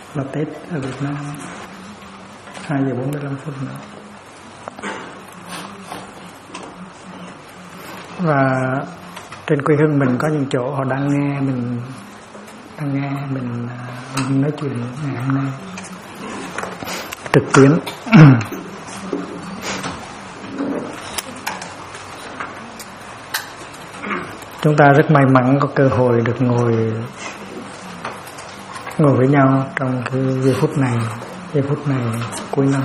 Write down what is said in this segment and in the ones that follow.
là Tết ở Việt Nam. 2 giờ 45 phút nữa. Và trên quê hương mình có những chỗ họ đang nghe mình nói chuyện ngày hôm nay trực tuyến. Chúng ta rất may mắn có cơ hội được ngồi với nhau trong cái giây phút này cuối năm,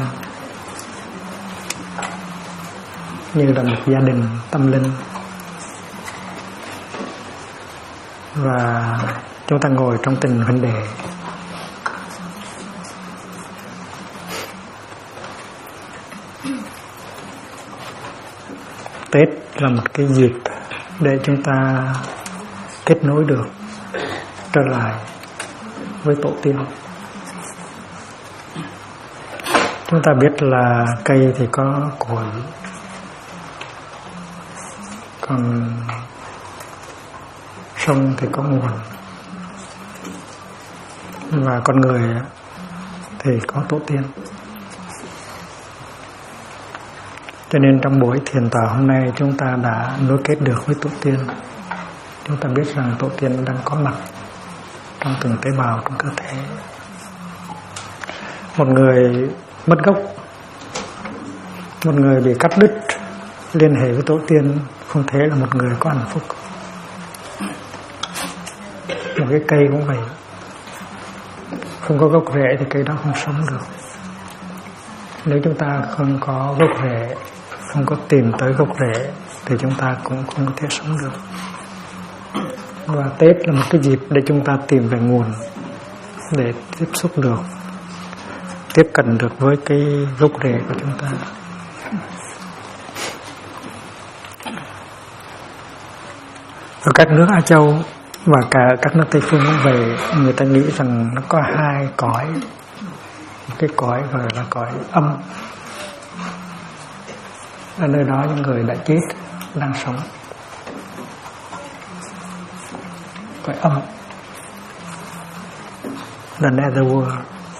như là một gia đình tâm linh. Và chúng ta ngồi trong tình huynh đệ. Tết là một cái dịp để chúng ta kết nối được trở lại với tổ tiên. Chúng ta biết là cây thì có cội, còn sông thì có nguồn, và con người thì có tổ tiên. Cho nên trong buổi thiền tọa hôm nay chúng ta đã nối kết được với tổ tiên. Chúng ta biết rằng tổ tiên đang có mặt trong từng tế bào trong cơ thể. Một người mất gốc, một người bị cắt đứt liên hệ với tổ tiên, không thể là một người có hạnh phúc. Một cái cây cũng vậy, không có gốc rễ thì cây đó không sống được. Nếu chúng ta không có gốc rễ, không có tìm tới gốc rễ, thì chúng ta cũng không có thể sống được. Và Tết là một cái dịp để chúng ta tìm về nguồn, để tiếp xúc được, tiếp cận được với cái gốc rễ của chúng ta. Ở các nước Á Châu và cả các nước Tây Phương cũng vậy, người ta nghĩ rằng nó có 2 cõi. Một cái cõi gọi là cõi âm, ở nơi đó những người đã chết đang sống. Cõi âm là Netherworld.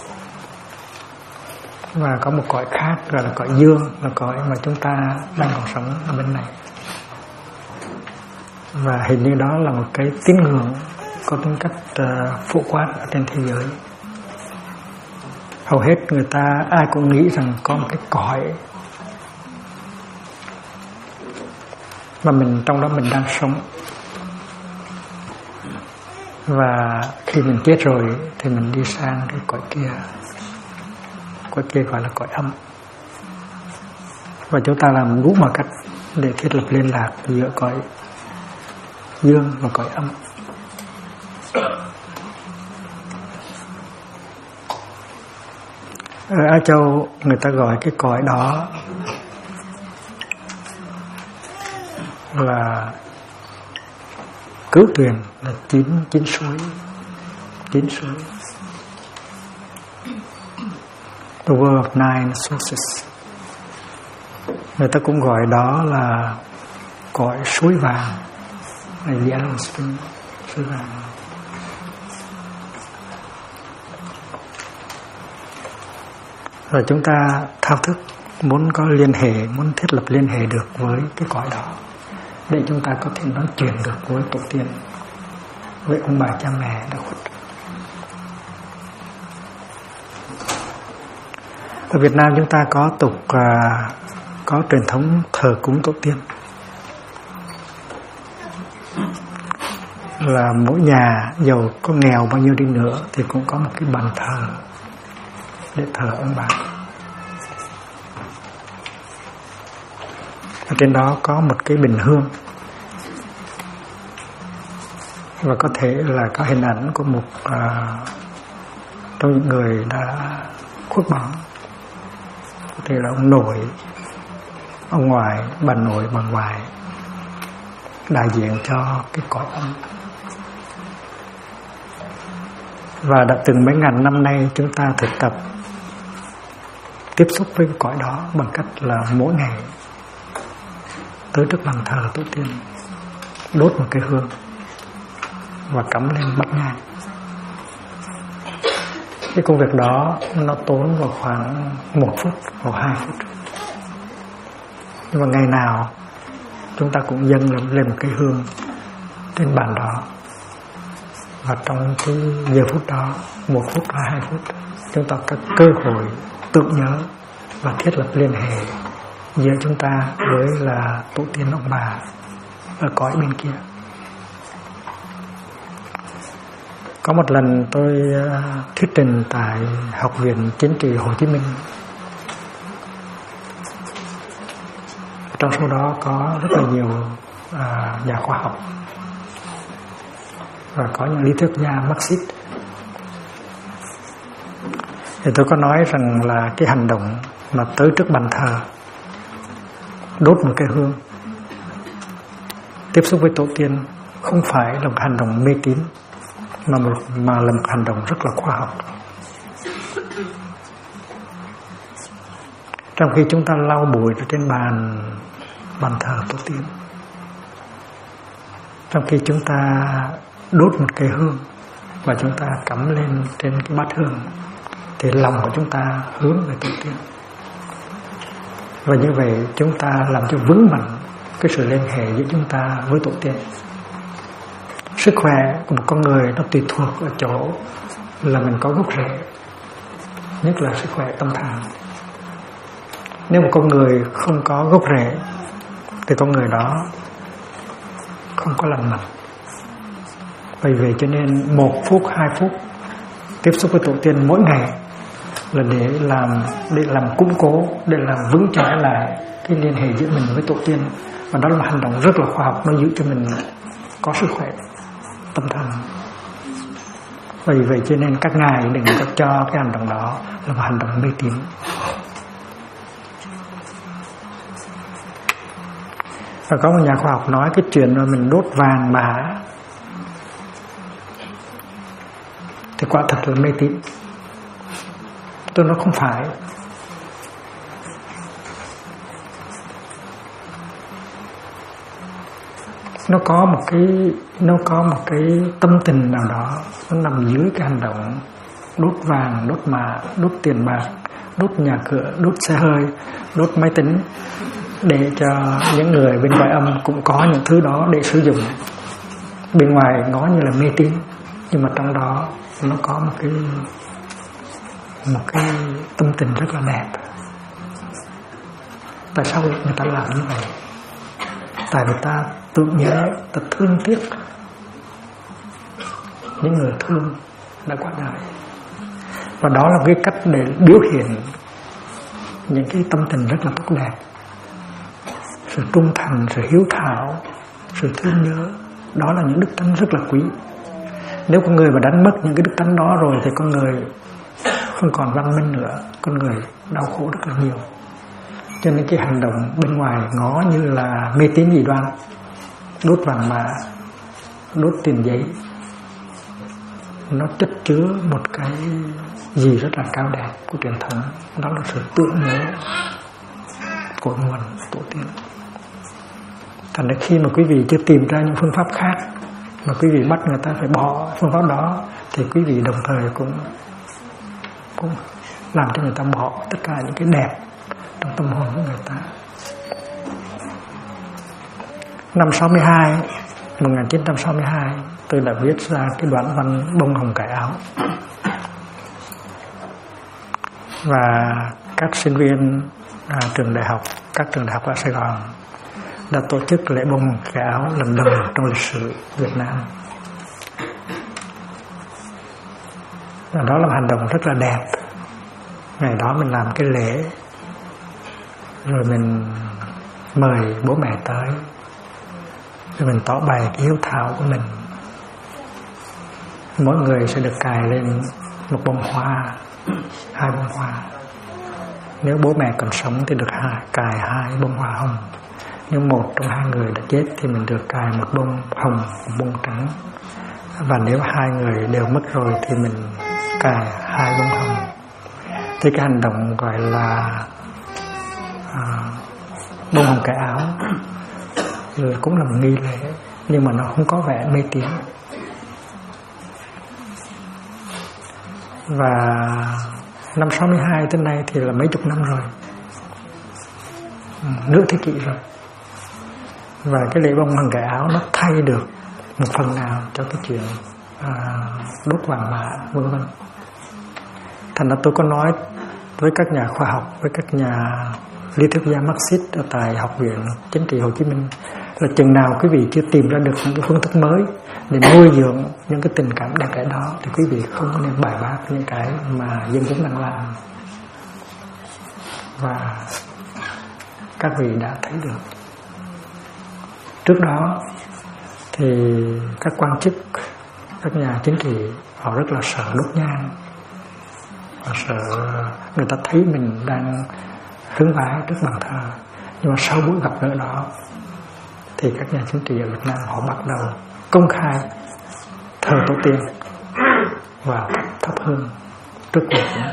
Và có một cõi khác gọi là cõi dương, là cõi mà chúng ta đang còn sống ở bên này. Và hình như đó là một cái tín ngưỡng có tính cách phổ quát ở trên thế giới. Hầu hết người ta ai cũng nghĩ rằng có một cái cõi mà mình trong đó mình đang sống. Và khi mình chết rồi thì mình đi sang cái cõi kia. Cõi kia gọi là cõi âm. Và chúng ta làm đủ mọi cách để thiết lập liên lạc giữa cõi dương và cõi âm. Ở Á Châu người ta gọi cái cõi đó là Cứu Tuyền, là chín suối. The world of 9 sources. Người ta cũng gọi đó là cõi suối vàng, là Yellow Spring, suối vàng. Rồi chúng ta thao thức muốn có liên hệ, muốn thiết lập liên hệ được với cái cõi đó, để chúng ta có thể nói chuyện được với tổ tiên, với ông bà cha mẹ đã khuất. Ở Việt Nam chúng ta có tục có truyền thống thờ cúng tổ tiên, là mỗi nhà giàu có nghèo bao nhiêu đi nữa thì cũng có một cái bàn thờ để thờ ông bà. Ở trên đó có một cái bình hương, và có thể là có hình ảnh của một trong những người đã khuất bóng. Có thể là ông nội, ông ngoại, bà nội, bà ngoại, đại diện cho cái cõi âm. Và đã từng mấy ngàn năm nay chúng ta thực tập tiếp xúc với cái cõi đó bằng cách là mỗi ngày tới trước bàn thờ tổ tiên, đốt một cái hương và cắm lên bát nhang. Cái công việc đó nó tốn vào khoảng 1 phút hoặc 2 phút. Nhưng mà ngày nào chúng ta cũng dâng lên một cái hương trên bàn đó. Và trong cái giờ phút đó, 1 phút và 2 phút, chúng ta có cơ hội tưởng nhớ và thiết lập liên hệ giữa chúng ta với là tổ tiên ông bà ở cõi bên kia. Có một lần tôi thuyết trình tại Học viện Chính trị Hồ Chí Minh. Trong số đó có rất là nhiều nhà khoa học và có những lý thuyết gia Marxist. Thì tôi có nói rằng là cái hành động mà tới trước bàn thờ đốt một cái hương, tiếp xúc với tổ tiên không phải là một hành động mê tín, mà là một hành động rất là khoa học. Trong khi chúng ta lau bụi trên bàn thờ tổ tiên, trong khi chúng ta đốt một cây hương và chúng ta cắm lên trên cái bát hương, thì lòng của chúng ta hướng về tổ tiên. Và như vậy chúng ta làm cho vững mạnh cái sự liên hệ giữa chúng ta với tổ tiên. Sức khỏe của một con người nó tùy thuộc ở chỗ là mình có gốc rễ, nhất là sức khỏe tâm thần. Nếu một con người không có gốc rễ thì con người đó không có lành mạnh. Bởi vậy cho nên 1 phút, 2 phút tiếp xúc với tổ tiên mỗi ngày là để làm củng cố, để làm vững chãi lại cái liên hệ giữa mình với tổ tiên. Và đó là hành động rất là khoa học, nó giữ cho mình có sức khỏe tâm thần. Bởi vậy cho nên các ngài đừng có cho cái hành động đó là một hành động mê tín. Và có một nhà khoa học nói cái chuyện mà mình đốt vàng mã thì quả thật là mê tín. Tôi nói không phải. Nó có một cái tâm tình nào đó nó nằm dưới cái hành động đốt vàng, đốt mã, đốt tiền bạc, đốt nhà cửa, đốt xe hơi, đốt máy tính, để cho những người bên ngoài âm cũng có những thứ đó để sử dụng. Bên ngoài nó như là mê tín, nhưng mà trong đó nó có một cái tâm tình rất là đẹp. Tại sao người ta làm như vậy? Tại vì ta tưởng nhớ, ta thương tiếc những người thương đã qua đời. Và đó là cái cách để biểu hiện những cái tâm tình rất là tốt đẹp. Sự trung thành, sự hiếu thảo, sự thương nhớ, đó là những đức tánh rất là quý. Nếu con người mà đánh mất những cái đức tánh đó rồi thì con người không còn văn minh nữa, con người đau khổ rất là nhiều. Cho nên cái hành động bên ngoài ngó như là mê tín dị đoan, đốt vàng mã, đốt tiền giấy, nó chất chứa một cái gì rất là cao đẹp của truyền thống. Đó là sự tưởng nhớ của nguồn tổ tiên. Thành ra khi mà quý vị chưa tìm ra những phương pháp khác mà quý vị bắt người ta phải bỏ phương pháp đó, thì quý vị đồng thời cũng làm cho người ta bỏ tất cả những cái đẹp trong tâm hồn của người ta. Năm 1962 tôi đã viết ra cái đoạn văn Bông hồng cải áo. Và các sinh viên trường đại học, các trường đại học ở Sài Gòn đã tổ chức lễ bông hồng cải áo lần đầu trong lịch sử Việt Nam. Và đó là một hành động rất là đẹp. Ngày đó mình làm cái lễ, rồi mình mời bố mẹ tới, rồi mình tỏ bày cái hiếu thảo của mình. Mỗi người sẽ được cài lên một bông hoa, 2 bông hoa. Nếu bố mẹ còn sống thì được cài 2 bông hoa hồng. Nếu một trong 2 người đã chết thì mình được cài 1 bông hồng, 1 bông trắng. Và nếu 2 người đều mất rồi thì mình cài 2 bông hồng. Thì cái hành động gọi là bông hồng cải áo cũng là một nghi lễ, nhưng mà nó không có vẻ mê tín. Và năm 62 tới nay thì là mấy chục năm rồi, nửa thế kỷ rồi. Và cái lễ bông bằng cái áo nó thay được một phần nào cho cái chuyện đốt vàng mã vân vân. Thành ra tôi có nói với các nhà khoa học, với các nhà lý thuyết gia Marxist ở tại Học viện Chính trị Hồ Chí Minh là chừng nào quý vị chưa tìm ra được những cái phương thức mới để nuôi dưỡng những cái tình cảm đẹp đẽ đó thì quý vị không có nên bài bác những cái mà dân chúng đang làm. Và các vị đã thấy được. Trước đó thì các quan chức, các nhà chính trị họ rất là sợ đốt nhang, họ sợ người ta thấy mình đang hướng vái trước bàn thờ. Nhưng mà sau buổi gặp gỡ đó thì các nhà chính trị ở Việt Nam họ bắt đầu công khai thờ tổ tiên và thắp hương trước quần chúng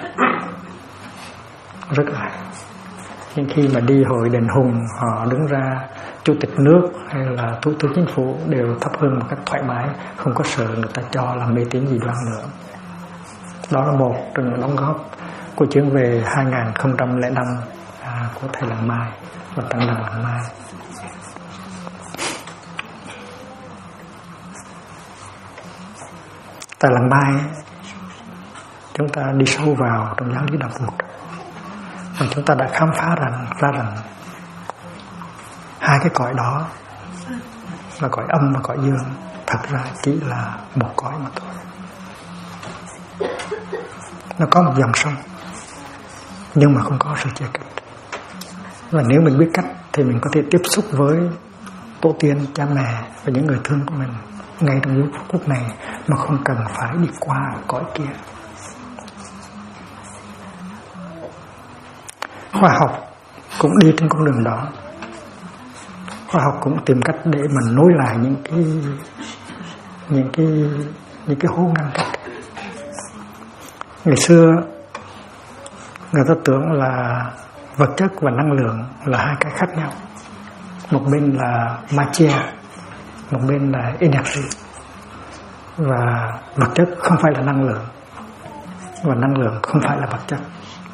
rất là. Nhưng khi mà đi hội đền Hùng, họ đứng ra, chủ tịch nước hay là thủ tướng chính phủ đều thắp hương một cách thoải mái, không có sợ người ta cho là mê tín dị đoan nữa. Đó là một trong những đóng góp của chuyến về 2005 của thầy Làng Mai và tăng đoàn Làng Mai. Tại Làng Mai chúng ta đi sâu vào trong giáo lý đạo Phật và chúng ta đã khám phá ra rằng hai cái cõi đó là cõi âm và cõi dương thật ra chỉ là một cõi mà thôi. Nó có một dòng sông nhưng mà không có sự chia cách. Và nếu mình biết cách thì mình có thể tiếp xúc với tổ tiên, cha mẹ và những người thương của mình ngay trong giây phút này mà không cần phải đi qua cõi kia. Khoa học cũng đi trên con đường đó. Khoa học cũng tìm cách để mà nối lại những cái hố ngăn cách. Ngày xưa người ta tưởng là vật chất và năng lượng là hai cái khác nhau. Một bên là materia, một bên là energy. Và vật chất không phải là năng lượng, và năng lượng không phải là vật chất.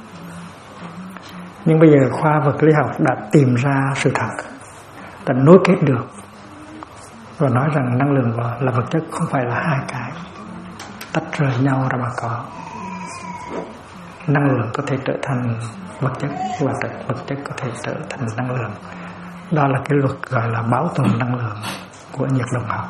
Nhưng bây giờ khoa vật lý học đã tìm ra sự thật, đã nối kết được và nói rằng năng lượng là vật chất không phải là hai cái tách rời nhau ra mà có. Năng lượng có thể trở thành vật chất và vật chất có thể trở thành năng lượng. Đó là cái luật gọi là bảo tồn năng lượng của nhiệt đồng học.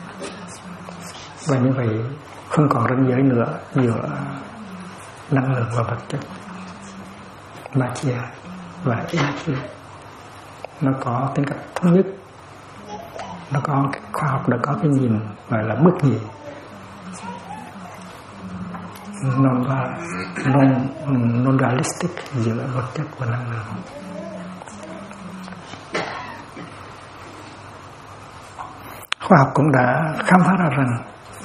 Và như vậy không còn ranh giới nữa giữa năng lượng và vật chất, materia và energy. Nó có tính cách thống nhất. Nó có cái khoa học đã có cái nhìn gọi là bất nhị, non-dualistic giữa vật chất và năng lượng. Khoa học cũng đã khám phá ra rằng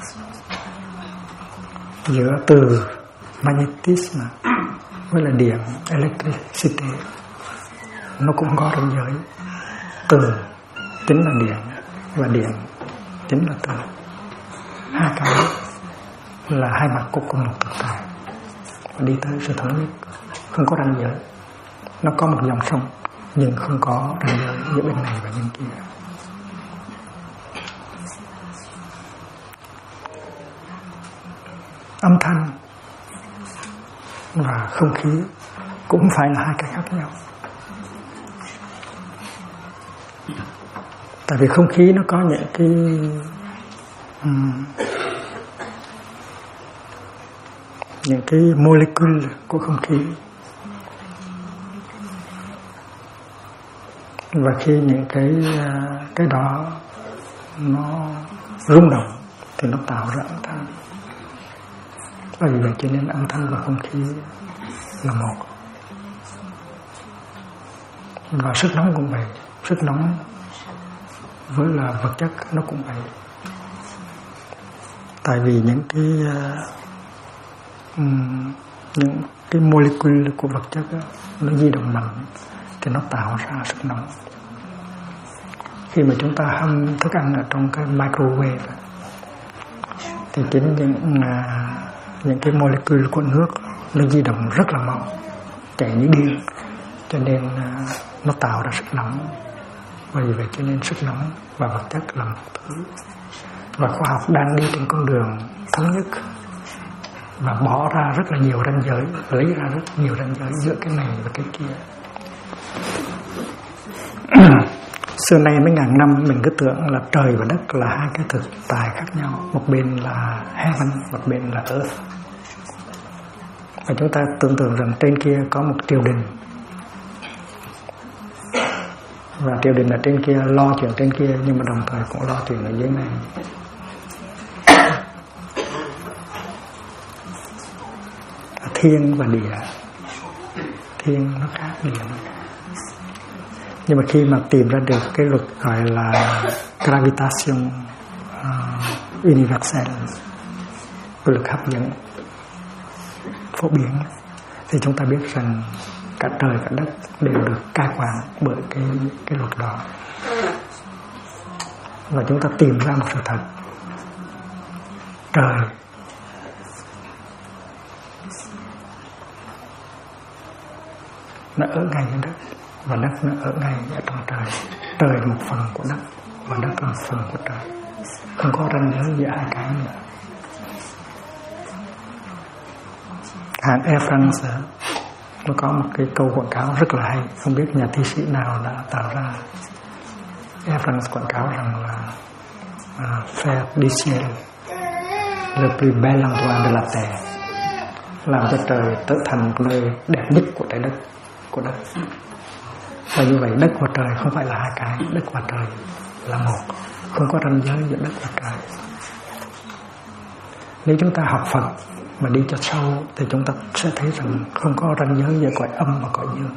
giữa từ magnetism với là điện, electricity, nó cũng có ranh giới. Từ chính là điện và điện chính là từ. Hai cái là hai mặt của cùng một thực tại và đi tới sự thống nhất, không có ranh giới. Nó có một dòng sông nhưng không có ranh giới giữa bên này và bên kia. Âm thanh và không khí cũng phải là hai cái khác nhau. Tại vì không khí nó có những cái molecule của không khí, và khi những cái đó nó rung động thì nó tạo ra âm thanh. Và vì vậy cho nên âm thanh và không khí là một. Và sức nóng cũng vậy. Sức nóng với là vật chất nó cũng vậy. Tại vì những cái molecule của vật chất đó, nó di động mạnh thì nó tạo ra sức nóng. Khi mà chúng ta hâm thức ăn ở trong cái microwave thì chính những cái molecule của nước nó di động rất là mau, chạy như điên, cho nên nó tạo ra sức nóng. Vì vậy cho nên sức nóng và vật chất là một thứ, và khoa học đang đi trên con đường thống nhất và bỏ ra rất là nhiều ranh giới, lấy ra rất nhiều ranh giới giữa cái này và cái kia. Xưa nay mấy ngàn năm mình cứ tưởng là trời và đất là hai cái thực tại khác nhau, một bên là heaven, một bên là earth. Và chúng ta tưởng tượng rằng trên kia có một triều đình, và triều đình ở trên kia lo chuyện trên kia, nhưng mà đồng thời cũng lo chuyện ở dưới này. Thiên và địa, thiên nó khác, địa nó khác. Nhưng mà khi mà tìm ra được cái luật gọi là gravitation universal, cái luật hấp dẫn phổ biến, thì chúng ta biết rằng cả trời cả đất đều được cai quản bởi cái luật đó. Và chúng ta tìm ra một sự thật: trời nó ở ngay dưới đất, và đất nó ở ngay ở trong trời. Trời là một phần của đất, và đất là một phần của trời, không có ranh giới giữa hai cái nữa. Hãng Air France nó có một cái câu quảng cáo rất là hay, không biết nhà thi sĩ nào đã tạo ra. Air France quảng cáo rằng là faire du ciel le plus bel endroit de la terre, làm cho trời trở thành một nơi đẹp nhất của trái đất, của đất. Và như vậy đất và trời không phải là hai cái, đất và trời là một, không có ranh giới giữa đất và trời. Nếu chúng ta học Phật mà đi cho sâu thì chúng ta sẽ thấy rằng không có ranh giới giữa cõi âm và cõi dương.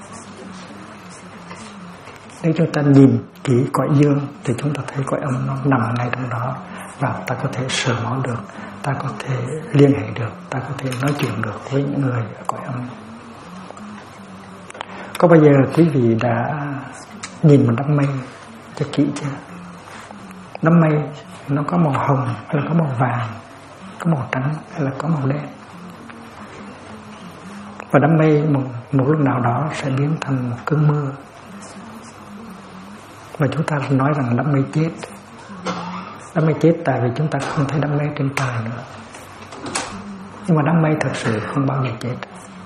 Nếu chúng ta nhìn kỹ cõi dương thì chúng ta thấy cõi âm nó nằm ngay trong đó, và ta có thể sờ mó được, ta có thể liên hệ được, ta có thể nói chuyện được với những người ở cõi âm. Có bao giờ quý vị đã nhìn một đám mây cho kỹ chưa? Đám mây nó có màu hồng hay là có màu vàng, có màu trắng hay là có màu đen? Và đám mây một lúc nào đó sẽ biến thành một cơn mưa. Và chúng ta nói rằng đám mây chết. Đám mây chết tại vì chúng ta không thấy đám mây trên trời nữa. Nhưng mà đám mây thật sự không bao giờ chết.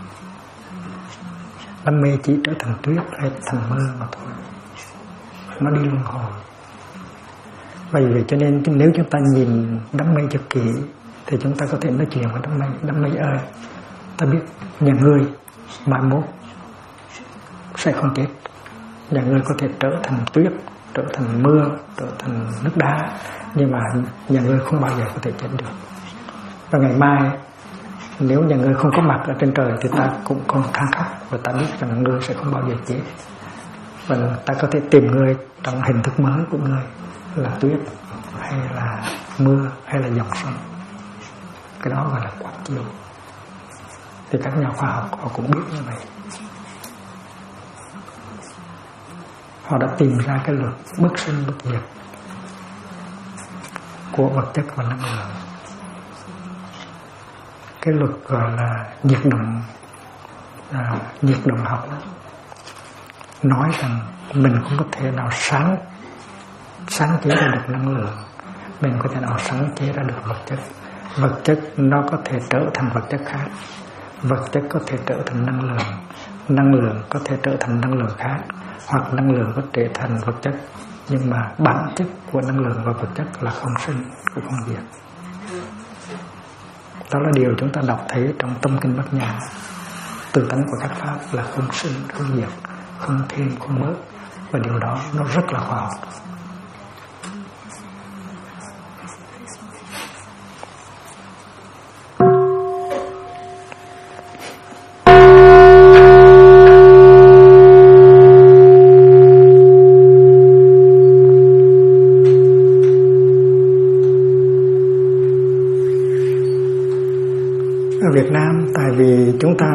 Đám mây chỉ trở thành tuyết hay thành mưa mà thôi. Nó đi luân hồi. Vì vậy cho nên nếu chúng ta nhìn đám mây cho kỹ thì chúng ta có thể nói chuyện với đám mây. Đám mây ơi, ta biết nhà ngươi mai mốt sẽ không chết. Nhà ngươi có thể trở thành tuyết, trở thành mưa, trở thành nước đá, nhưng mà nhà ngươi không bao giờ có thể chết được. Và ngày mai nếu nhà ngươi không có mặt ở trên trời thì ta cũng còn than khóc, và ta biết rằng ngươi sẽ không bao giờ chết. Và ta có thể tìm ngươi trong hình thức mới của ngươi, là tuyết hay là mưa hay là dòng sông. Cái đó gọi là quán chiếu. Thì các nhà khoa học họ cũng biết như vậy. Họ đã tìm ra cái luật bất sinh bất diệt của vật chất và năng lượng. Cái luật gọi là nhiệt động học nói rằng mình không có thể nào sáng chế ra được năng lượng, mình có thể nào sáng chế ra được vật chất. Vật chất nó có thể trở thành vật chất khác, vật chất có thể trở thành năng lượng có thể trở thành năng lượng khác, hoặc năng lượng có thể thành vật chất. Nhưng mà bản chất của năng lượng và vật chất là không sinh, cũng không diệt. Đó là điều chúng ta đọc thấy trong Tâm Kinh Bát Nhã. Tự tánh của các pháp là không sinh, không diệt, không thêm, không bớt. Và điều đó nó rất là khoa học. Việt Nam, tại vì chúng ta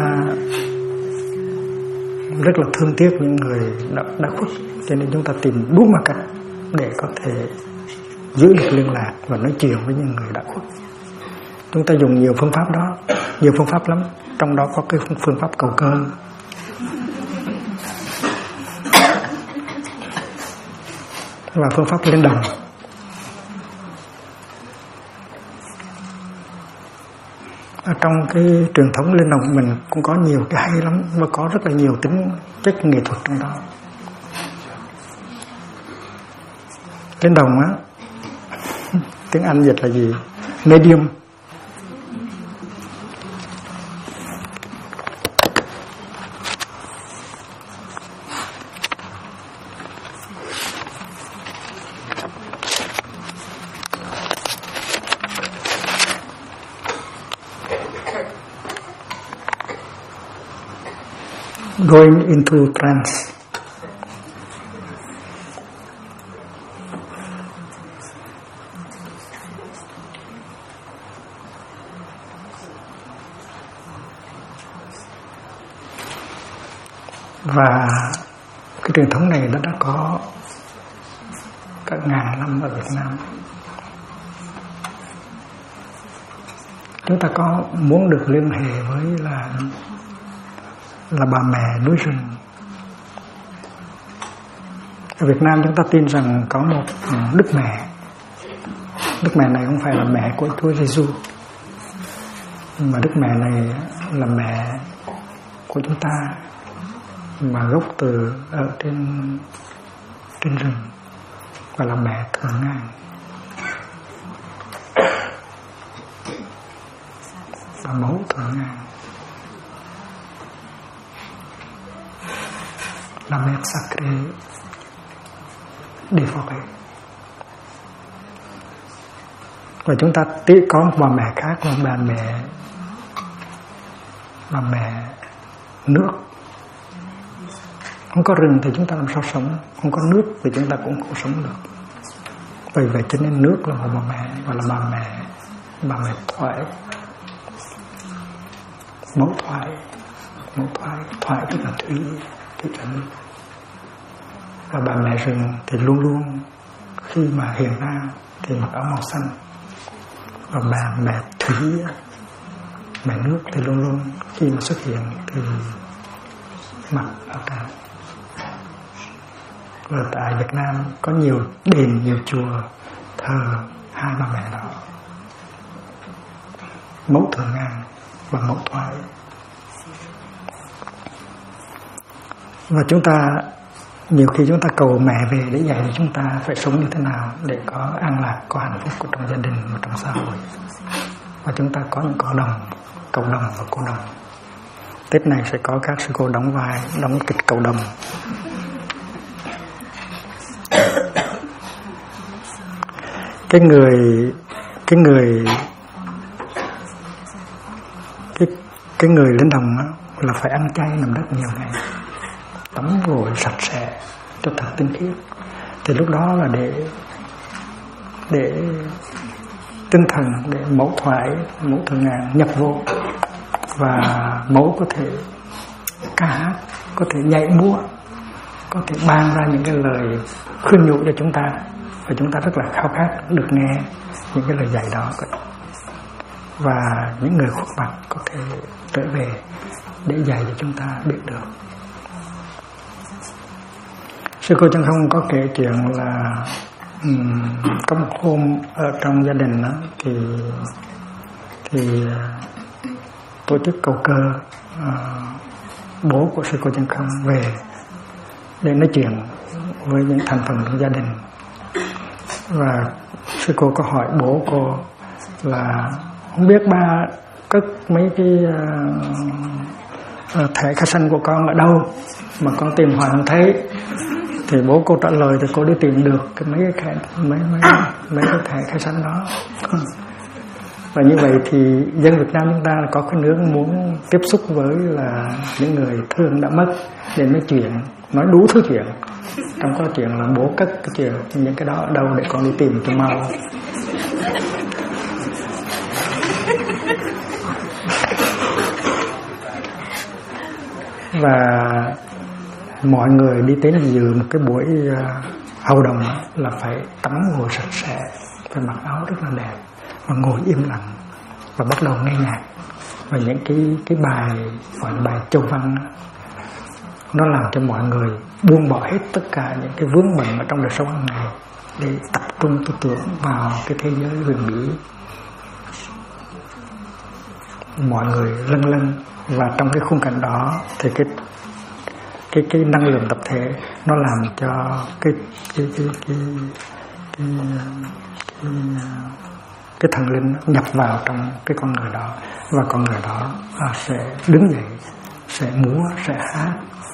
rất là thương tiếc những người đã khuất, cho nên chúng ta tìm đủ mọi cách để có thể giữ được liên lạc và nói chuyện với những người đã khuất. Chúng ta dùng nhiều phương pháp đó, nhiều phương pháp lắm. Trong đó có cái phương pháp cầu cơ. Và phương pháp lên đồng. Ở trong cái truyền thống lên đồng mình cũng có nhiều cái hay lắm, và có rất là nhiều tính chất nghệ thuật trong đó. Lên đồng á, tiếng Anh dịch là gì? Medium. Going into trance. Và cái truyền thống này nó đã có cả ngàn năm ở Việt Nam. Chúng ta có muốn được liên hệ với là bà mẹ núi rừng. Ở Việt Nam chúng ta tin rằng có một Đức Mẹ. Đức Mẹ này không phải là mẹ của Chúa Giêsu, mà Đức Mẹ này là mẹ của chúng ta, mà gốc từ ở trên rừng, và là mẹ thượng ngàn. Và mẫu thượng ngàn. La mère sacrée des forêts. Và chúng ta có một bà mẹ khác là bà mẹ nước. Không có rừng thì chúng ta làm sao sống? Không có nước thì chúng ta cũng không sống được. Vì vậy cho nên nước là một bà mẹ, và là bà mẹ thoại, mẫu thoại tức là thủy là nước. Và bà mẹ rừng thì luôn luôn khi mà hiện ra thì mặc áo màu xanh, và bà mẹ thủy, mẹ nước thì luôn luôn khi mà xuất hiện thì mặc áo trắng. Và tại Việt Nam có nhiều đền, nhiều chùa thờ hai bà mẹ đó, mẫu thượng ngàn và mẫu thoại. Và chúng ta nhiều khi chúng ta cầu mẹ về để dạy cho chúng ta phải sống như thế nào để có an lạc, có hạnh phúc trong gia đình và trong xã hội. Và chúng ta có những cộng đồng và cô đồng. Tết này sẽ có các sư cô đóng kịch cầu đồng. Cái người lên đồng á, là phải ăn chay nằm đất nhiều ngày, tắm gội sạch sẽ cho thật tinh khiết. Thì lúc đó là để tinh thần, để mẫu thượng ngàn nhập vô, và mẫu có thể ca hát, có thể nhảy múa, có thể ban ra những cái lời khuyên nhủ cho chúng ta, và chúng ta rất là khao khát được nghe những cái lời dạy đó. Và những người khuất mặt có thể trở về để dạy cho chúng ta biết được. Sư cô Chân Không có kể chuyện là có một hôm ở trong gia đình đó, thì tổ chức cầu cơ, bố của sư cô Chân Không về để nói chuyện với những thành phần trong gia đình. Và sư cô có hỏi bố cô là không biết ba cất mấy cái thẻ khai sinh của con ở đâu mà con tìm hoài không thấy. Thì bố cô trả lời thì cô đi tìm được mấy cái thẻ khai sinh đó. Và như vậy thì dân Việt Nam chúng ta có cái hướng muốn tiếp xúc với là những người thương đã mất để nói chuyện, nói đủ thứ chuyện. Trong có chuyện là bố cất cái chuyện những cái đó ở đâu để con đi tìm cho mau. Và mọi người đi đến dự một cái buổi hầu đồng là phải tắm gội sạch sẽ, phải mặc áo rất là đẹp và ngồi im lặng và bắt đầu nghe nhạc. Và những cái bài gọi là bài châu văn đó, nó làm cho mọi người buông bỏ hết tất cả những cái vướng bận ở trong đời sống hàng ngày để tập trung tư tưởng vào cái thế giới huyền bí. Mọi người lân lân, và trong cái khung cảnh đó thì cái năng lượng tập thể nó làm cho cái thần linh nhập vào trong cái con người đó, và con người đó sẽ đứng dậy, sẽ múa, sẽ hát,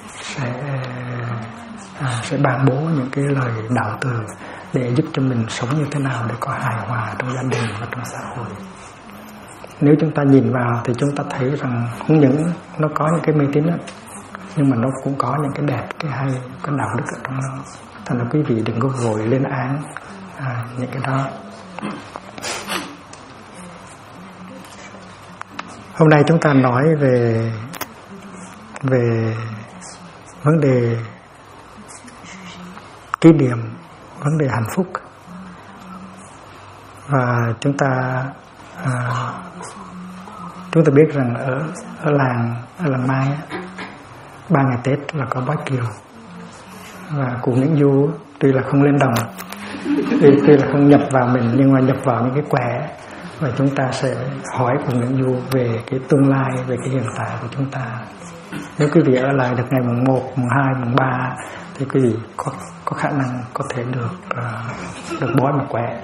sẽ ban bố những cái lời đạo từ để giúp cho mình sống như thế nào để có hài hòa trong gia đình và trong xã hội. Nếu chúng ta nhìn vào thì chúng ta thấy rằng không những nó có những cái mê tín đó, nhưng mà nó cũng có những cái đẹp, cái hay, cái đạo đức ở trong nó. Thành ra quý vị đừng có vội lên án những cái đó. Hôm nay chúng ta nói về vấn đề kỷ niệm, vấn đề hạnh phúc. Và chúng ta biết rằng ở làng Mai 3 ngày Tết là có bói kiều, và cụ Nguyễn Du tuy là không lên đồng, tuy là không nhập vào mình, nhưng mà nhập vào những cái quẻ, và chúng ta sẽ hỏi cụ Nguyễn Du về cái tương lai, về cái hiện tại của chúng ta. Nếu quý vị ở lại được ngày mùng 1, mùng 2, mùng 3 thì quý vị có khả năng có thể được bói một quẻ.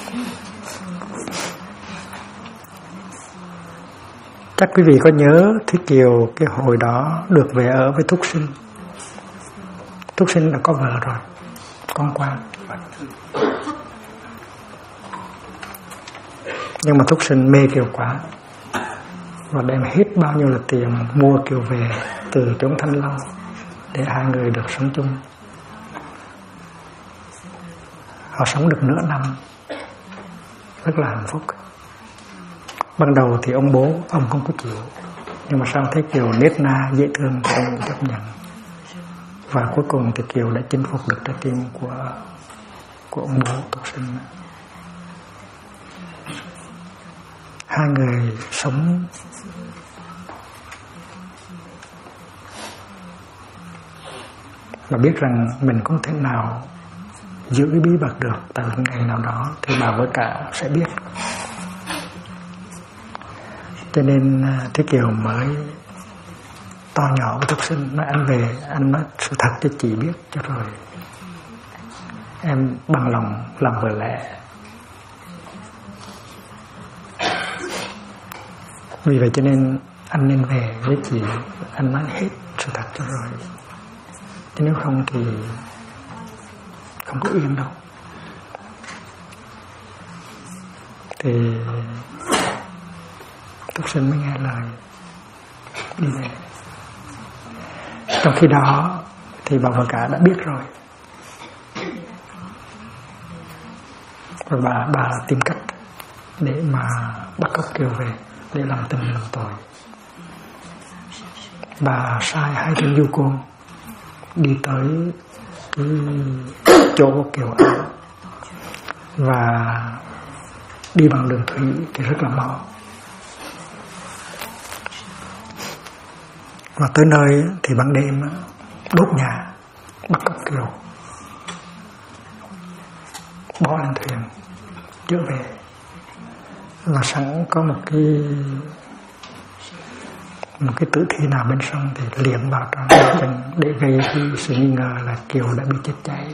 Chắc quý vị có nhớ Thúy Kiều cái hồi đó được về ở với Thúc Sinh. Thúc Sinh đã có vợ rồi, con Quan. Nhưng mà Thúc Sinh mê Kiều quá, và đem hết bao nhiêu là tiền mua Kiều về từ chốn Thanh Long để hai người được sống chung. Họ sống được nửa năm rất là hạnh phúc. Ban đầu thì ông bố, ông không có chịu, nhưng mà sau thấy Kiều nết na dễ thương thì ông chấp nhận. Và cuối cùng thì Kiều đã chinh phục được trái tim của ông bố Thúc Sinh. Hai người sống và biết rằng mình không thể nào giữ cái bí mật được, tại một ngày nào đó thì bà với cả sẽ biết. Cho nên Thúy Kiều mới to nhỏ với Thúc Sinh, nói anh về, anh nói sự thật cho chị biết cho rồi em bằng lòng làm vợ lẽ. Vì vậy cho nên anh nên về với chị, anh nói hết sự thật cho rồi, chứ nếu không thì không có yên đâu. Thì Thúc Sinh mới nghe lời đi về. Trong khi đó thì bà vợ cả đã biết rồi, và bà tìm cách để mà bắt cóc Kiều về để làm tình làm tội. Bà sai 2 tên du côn đi tới cái chỗ của Kiều ở, và đi bằng đường thủy thì rất là mau. Và tới nơi thì ban đêm đốt nhà, bắt cóc Kiều, bỏ lên thuyền trở về. Và sẵn có một cái tử thi nào bên sông thì liệm vào trong để gây cái sự nghi ngờ là Kiều đã bị chết cháy.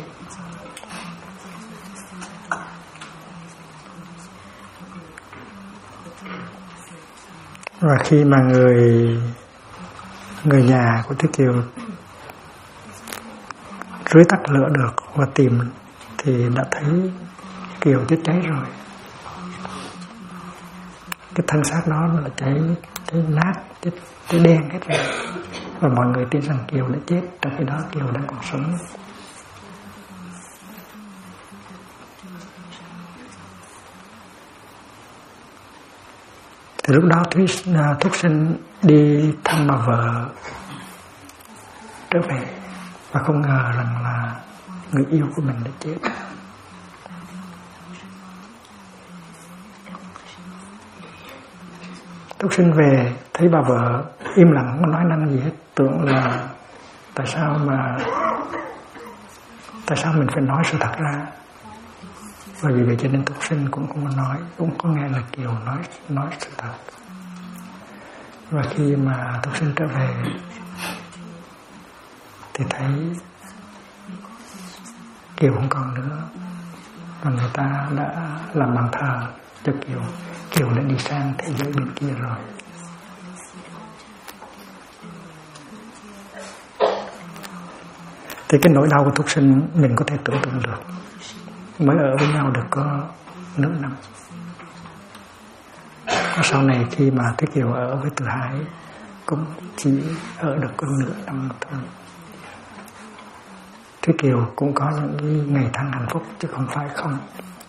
Và khi mà người nhà của Thúy Kiều rưới tắt lửa được và tìm thì đã thấy Kiều chết cháy rồi. Cái thân xác đó là cháy nát, cháy đen hết rồi. Và mọi người tin rằng Kiều đã chết, trong khi đó Kiều đang còn sống. Thì lúc đó Thúc Sinh đi thăm bà vợ trở về, và không ngờ rằng là người yêu của mình đã chết. Thúc sinh về thấy bà vợ im lặng không nói năng gì hết, tưởng là tại sao mình phải nói sự thật ra. Và vì vậy cho nên Thúc sinh cũng không có nói, cũng có nghe là Kiều nói sự thật. Và khi mà Thúc sinh trở về thì thấy Kiều không còn nữa, và người ta đã làm bàn thờ cho Kiều. Kiều đã đi sang thế giới bên kia rồi. Thì cái nỗi đau của Thúc sinh mình có thể tưởng tượng được. Mới ở với nhau được có nửa năm. Và sau này khi mà Thế Kiều ở với Từ Hải cũng chỉ ở được có nửa năm thôi. Thế Kiều cũng có những ngày tháng hạnh phúc chứ không phải không.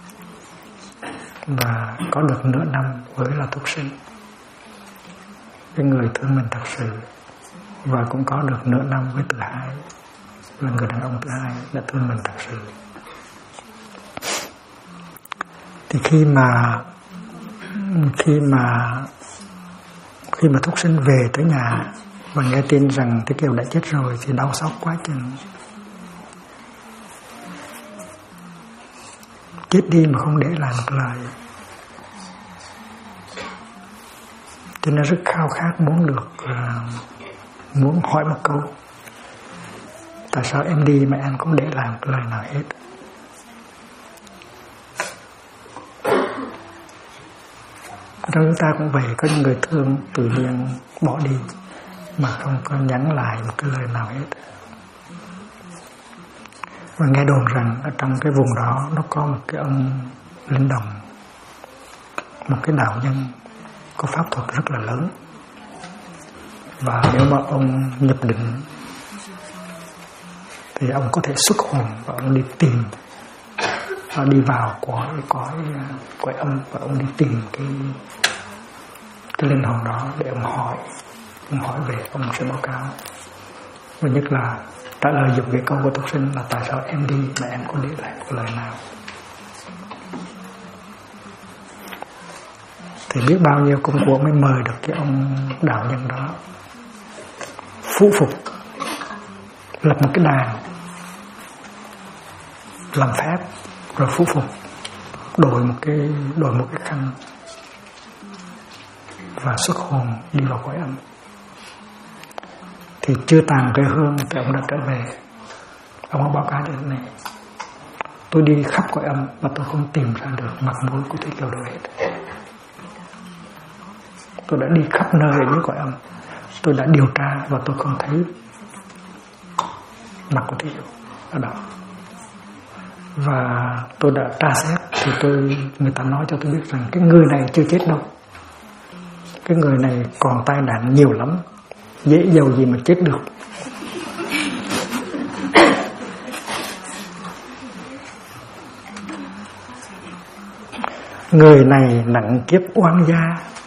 Và có được nửa năm với là Thúc sinh, cái người thương mình thật sự. Và cũng có được nửa năm với Từ Hải, là người đàn ông thứ hai đã thương mình thật sự. Thì khi mà Thúc sinh về tới nhà và nghe tin rằng Thế Kiều đã chết rồi thì đau xót quá chừng. Chết đi mà không để lại một lời. Cho nên rất khao khát muốn hỏi một câu: tại sao em đi mà em không để lại một lời nào hết? Trong chúng ta cũng vậy, có những người thương tự nhiên bỏ đi mà không có nhắn lại một cái lời nào hết. Và nghe đồn rằng ở trong cái vùng đó nó có một cái ông linh đồng, một cái đạo nhân có pháp thuật rất là lớn. Và nếu mà ông nhập định thì ông có thể xuất hồn và ông đi tìm, và đi vào cõi âm, và ông đi tìm cái linh hồn đó để ông hỏi về, ông sẽ báo cáo. Và nhất là trả lời dùng cái câu của Thúc sinh là tại sao em đi mà em có để lại một lời nào. Thì biết bao nhiêu công cuộc mới mời được cái ông đạo nhân đó phú phục, lập một cái đàn làm phép, rồi phú phục đổi một cái khăn và xuất hồn đi vào cõi âm. Thì chưa tàn cái hương thì ông đã trở về. Ông có báo cáo như thế này: tôi đi khắp cõi âm và tôi không tìm ra được mặt mũi của Thế Kiều đâu hết. Tôi đã đi khắp nơi ở dưới cõi âm, tôi đã điều tra và tôi không thấy mặt của Thế Kiều ở đó. Và tôi đã tra xét thì người ta nói cho tôi biết rằng cái người này chưa chết đâu. Cái người này còn tai nạn nhiều lắm, dễ dầu gì mà chết được. Người này nặng kiếp oan gia,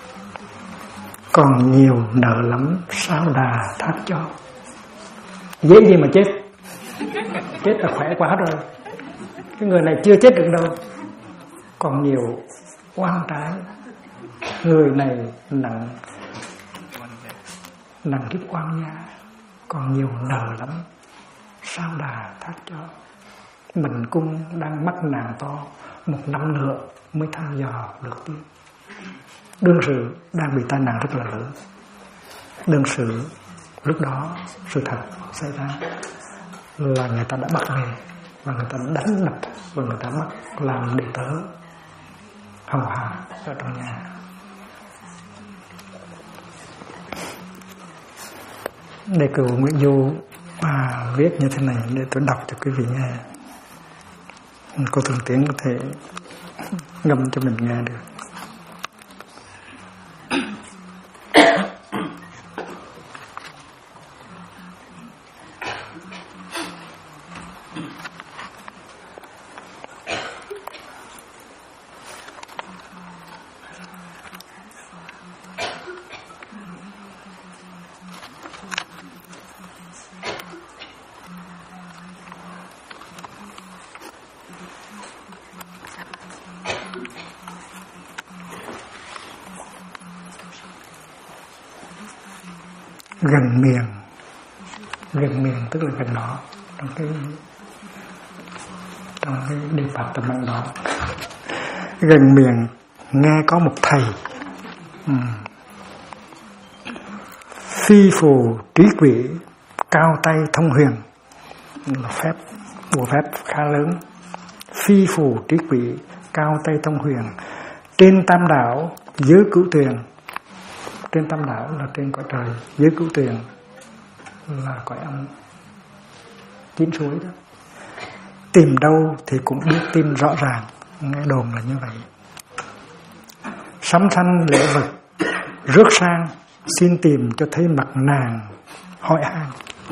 còn nhiều nợ lắm sao đà thác cho. Dễ gì mà chết. Chết là khỏe quá rồi. Cái người này chưa chết được đâu, còn nhiều oan trái. Người này nặng kiếp oan gia, còn nhiều nợ lắm sao đà thác cho. Mình cũng đang mắc nạn to, 1 năm nữa mới thăm dò được tiếp. Đương sự đang bị tai nạn rất là lớn. Đương sự lúc đó sự thật xảy ra là người ta đã bắt về, và người ta đánh đập, và người ta bắt làm đệ tớ hầu hạ ở trong nhà. Đề cử Nguyễn Du viết như thế này để tôi đọc cho quý vị nghe. Cô Thường Tiến có thể ngâm cho mình nghe được. gần miệng tức là gần đó, trong cái department đó. Gần miệng nghe có một thầy phi phù trí quỷ, cao tay thông huyền, là bộ phép khá lớn. Phi phù trí quỷ, cao tay thông huyền, trên tam đảo dưới cửu tuyền. Trên tam đảo là trên cõi trời, dưới cửu tuyền là cõi âm, 9 suối đó. Tìm đâu thì cũng biết tin rõ ràng, nghe đồn là như vậy. Sắm sanh lễ vật, rước sang, xin tìm cho thấy mặt nàng, hỏi han.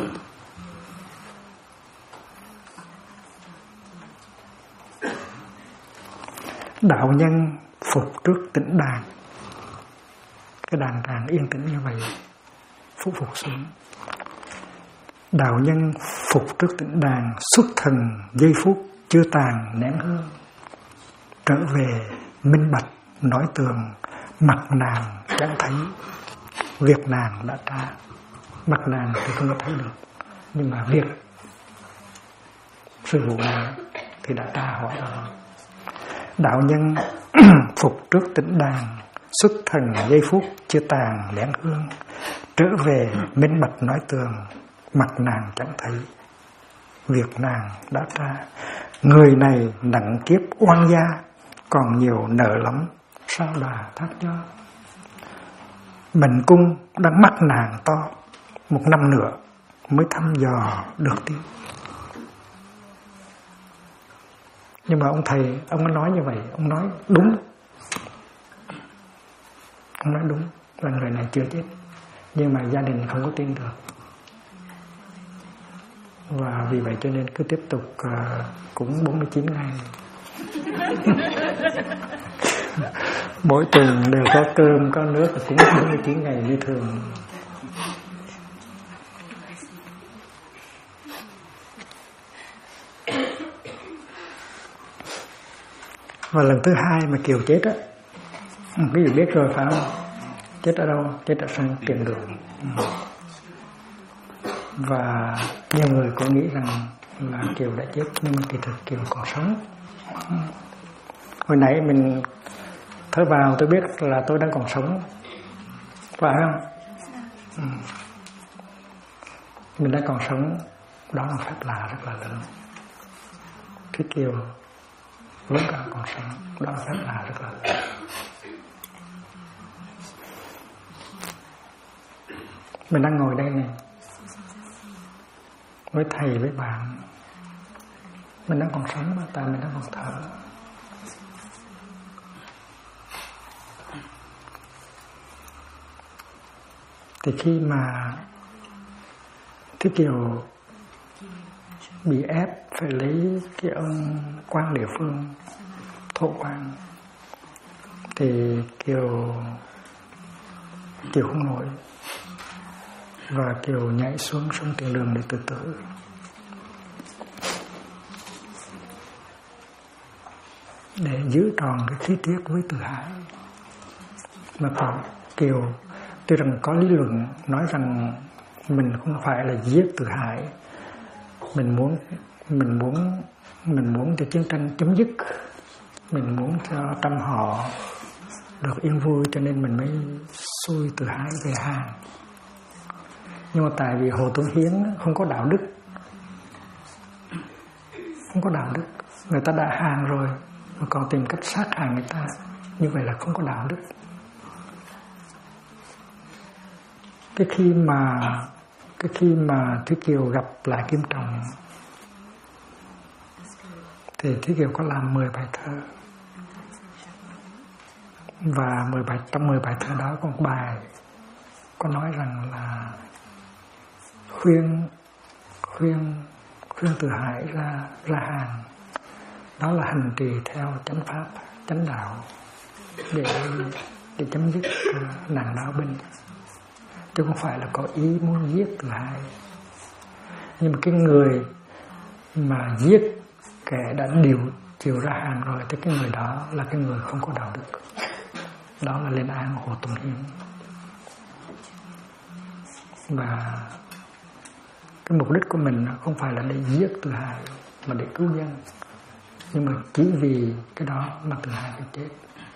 Đạo nhân phục trước tĩnh đàn, cái đàn tràng yên tĩnh như vậy, phục xuống. Đạo nhân phục trước tĩnh đàn, xuất thần giây phút chưa tàn nén hương, trở về minh bạch nói tường, mặt nàng chẳng thấy, việc nàng đã tra. Mặt nàng thì không có thấy được, nhưng mà việc sự vụ này thì đã tra hỏi rồi. Đạo nhân phục trước tĩnh đàn, xuất thần giây phút chưa tàn nén hương, trở về minh bạch nói tường, mặt nàng chẳng thấy, việc nàng đã tra. Người này nặng kiếp oan gia, còn nhiều nợ lắm, sao bà thác cho. Mệnh cung đang mắt nàng to, 1 năm nữa mới thăm dò được tiếng. Nhưng mà ông thầy, ông có nói như vậy, ông nói đúng. Ông nói đúng là người này chưa chết, nhưng mà gia đình không có tin được. Và vì vậy cho nên cứ tiếp tục cũng 49 ngày. Mỗi tuần đều có cơm, có nước, cũng 49 ngày như thường. Và lần thứ 2 mà Kiều chết á, cái gì biết rồi phải không? Chết ở đâu? Chết ở sân tiền đường. Và nhiều người có nghĩ rằng là Kiều đã chết, nhưng mà kỳ thực Kiều còn sống. Hồi nãy mình thở vào tôi biết là tôi đang còn sống, phải không? Mình đang còn sống, đó là phép lạ rất là lớn. Khi Kiều vẫn còn sống, đó là phép lạ rất là lớn. Mình đang ngồi đây này với thầy, với bạn, mình đang còn sống mà, tại mình đang còn thở. Thì khi mà Thế Kiều bị ép phải lấy cái ông quan địa phương, thổ quan, thì Kiều không nổi, và Kiều nhảy xuống sông Tiền Đường để tự tử. Để giữ tròn cái khí tiết với Từ Hải. Mà còn Kiều tuy rằng có lý luận nói rằng mình không phải là giết Từ Hải, mình muốn cho chiến tranh chấm dứt, mình muốn cho trăm họ được yên vui, cho nên mình mới xui Từ Hải về Hàn. Nhưng mà tại vì Hồ Tuấn Hiến không có đạo đức, người ta đã hàng rồi mà còn tìm cách sát hại người ta, như vậy là không có đạo đức. Cái khi mà Thúy Kiều gặp lại Kim Trọng thì Thúy Kiều có làm 10 bài thơ, và trong 10 bài thơ đó có một bài có nói rằng là khuyên Từ Hải ra Hàn, đó là hành trì theo chánh pháp, chánh đạo để chấm dứt nạn đạo binh, chứ không phải là có ý muốn giết Từ Hải. Nhưng mà cái người mà giết kẻ đã chiều ra Hàn rồi thì cái người đó là cái người không có đạo đức. Đó là lên án Hồ Tùng Hiến. Và cái mục đích của mình không phải là để giết Từ Hải mà để cứu dân. Nhưng mà chỉ vì cái đó mà Từ Hải phải chết.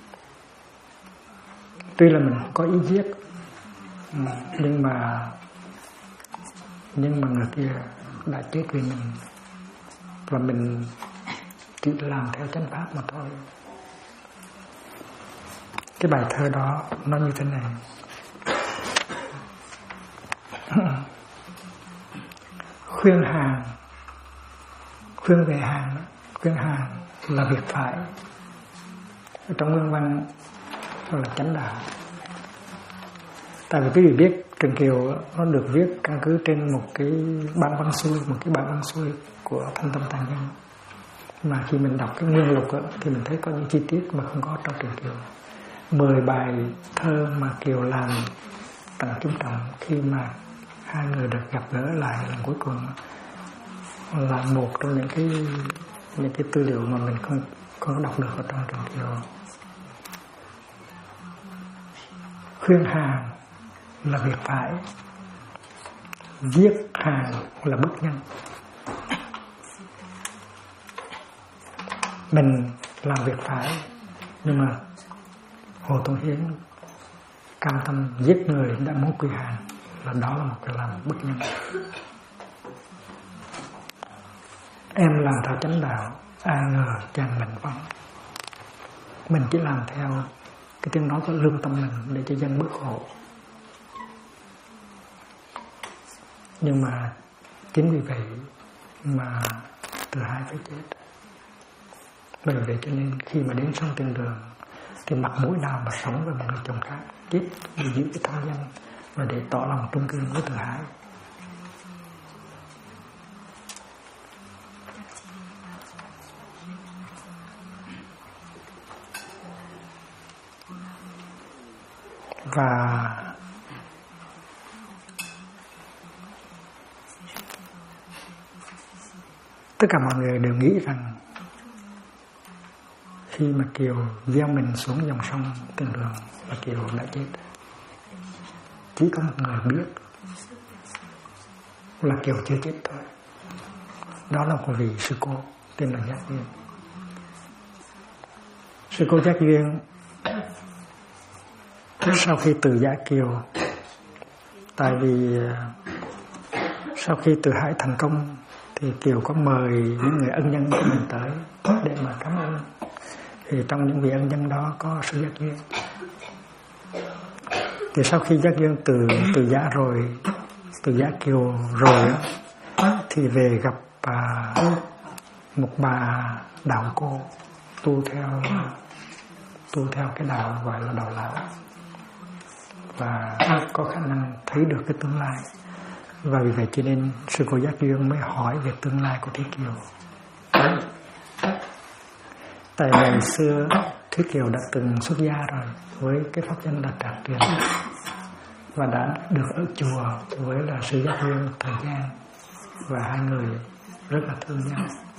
Tuy là mình có ý giết, nhưng mà người kia đã chết vì mình, và mình chỉ làm theo chánh pháp mà thôi. Cái bài thơ đó nó như thế này: khuyên về hàng, khuyên hàng là việc phải. Ở trong nguyên văn là chánh đạo. Tại vì quý vị biết Trần Kiều nó được viết căn cứ trên một cái bản văn xuôi của Thanh Tâm Tạng Nhân. Mà khi mình đọc cái nguyên lục thì mình thấy có những chi tiết mà không có trong Trần Kiều. 10 bài thơ mà Kiều làm tặng Kim Trọng khi mà hai người được gặp gỡ lại lần cuối cùng là một trong những cái tư liệu mà mình không đọc được ở trong Trần Kiều. Khuyên hàng là việc phải, giết hàng là bất nhân. Mình làm việc phải, nhưng mà Hồ Tông Hiến cam tâm giết người đã muốn quy hàng, là đó là một cái làm bất nhân. Em làm theo chánh đạo, ai ngờ chàng mình vong. Mình chỉ làm theo cái tiếng nói của lương tâm mình để cho dân bớt khổ. Nhưng mà chính vì vậy mà Từ Hải phải chết. Bởi vậy cho nên khi mà đến sông Tiền Đường thì mặt mũi nào mà sống với một người chồng khác, chết để giữ cái thân nhân và để tỏ lòng trung kiên với Từ Hải. Và tất cả mọi người đều nghĩ rằng khi mà Kiều gieo mình xuống dòng sông Tiền Đường là Kiều đã chết. Chỉ có một người biết là Kiều chưa chết thôi. Đó là một vị sư cô tên là Giác Duyên. Sư cô Giác Duyên sau khi từ giã Kiều, tại vì sau khi Từ Hải thành công thì Kiều có mời những người ân nhân của mình tới để mà cảm ơn. Thì trong những vị ân nhân đó có sư Giác Duyên. Thì sau khi Giác Duyên từ giã rồi, từ giã Kiều rồi thì về gặp một bà đạo cô tu theo cái đạo gọi là đạo lão, và có khả năng thấy được cái tương lai. Và vì vậy cho nên sư cô Giác Duyên mới hỏi về tương lai của Thúy Kiều. Tại ngày xưa Thúy Kiều đã từng xuất gia rồi với cái pháp danh là Trạc Truyền, và đã được ở chùa với là sư Giác Duyên một thời gian, và hai người rất là thương nhau.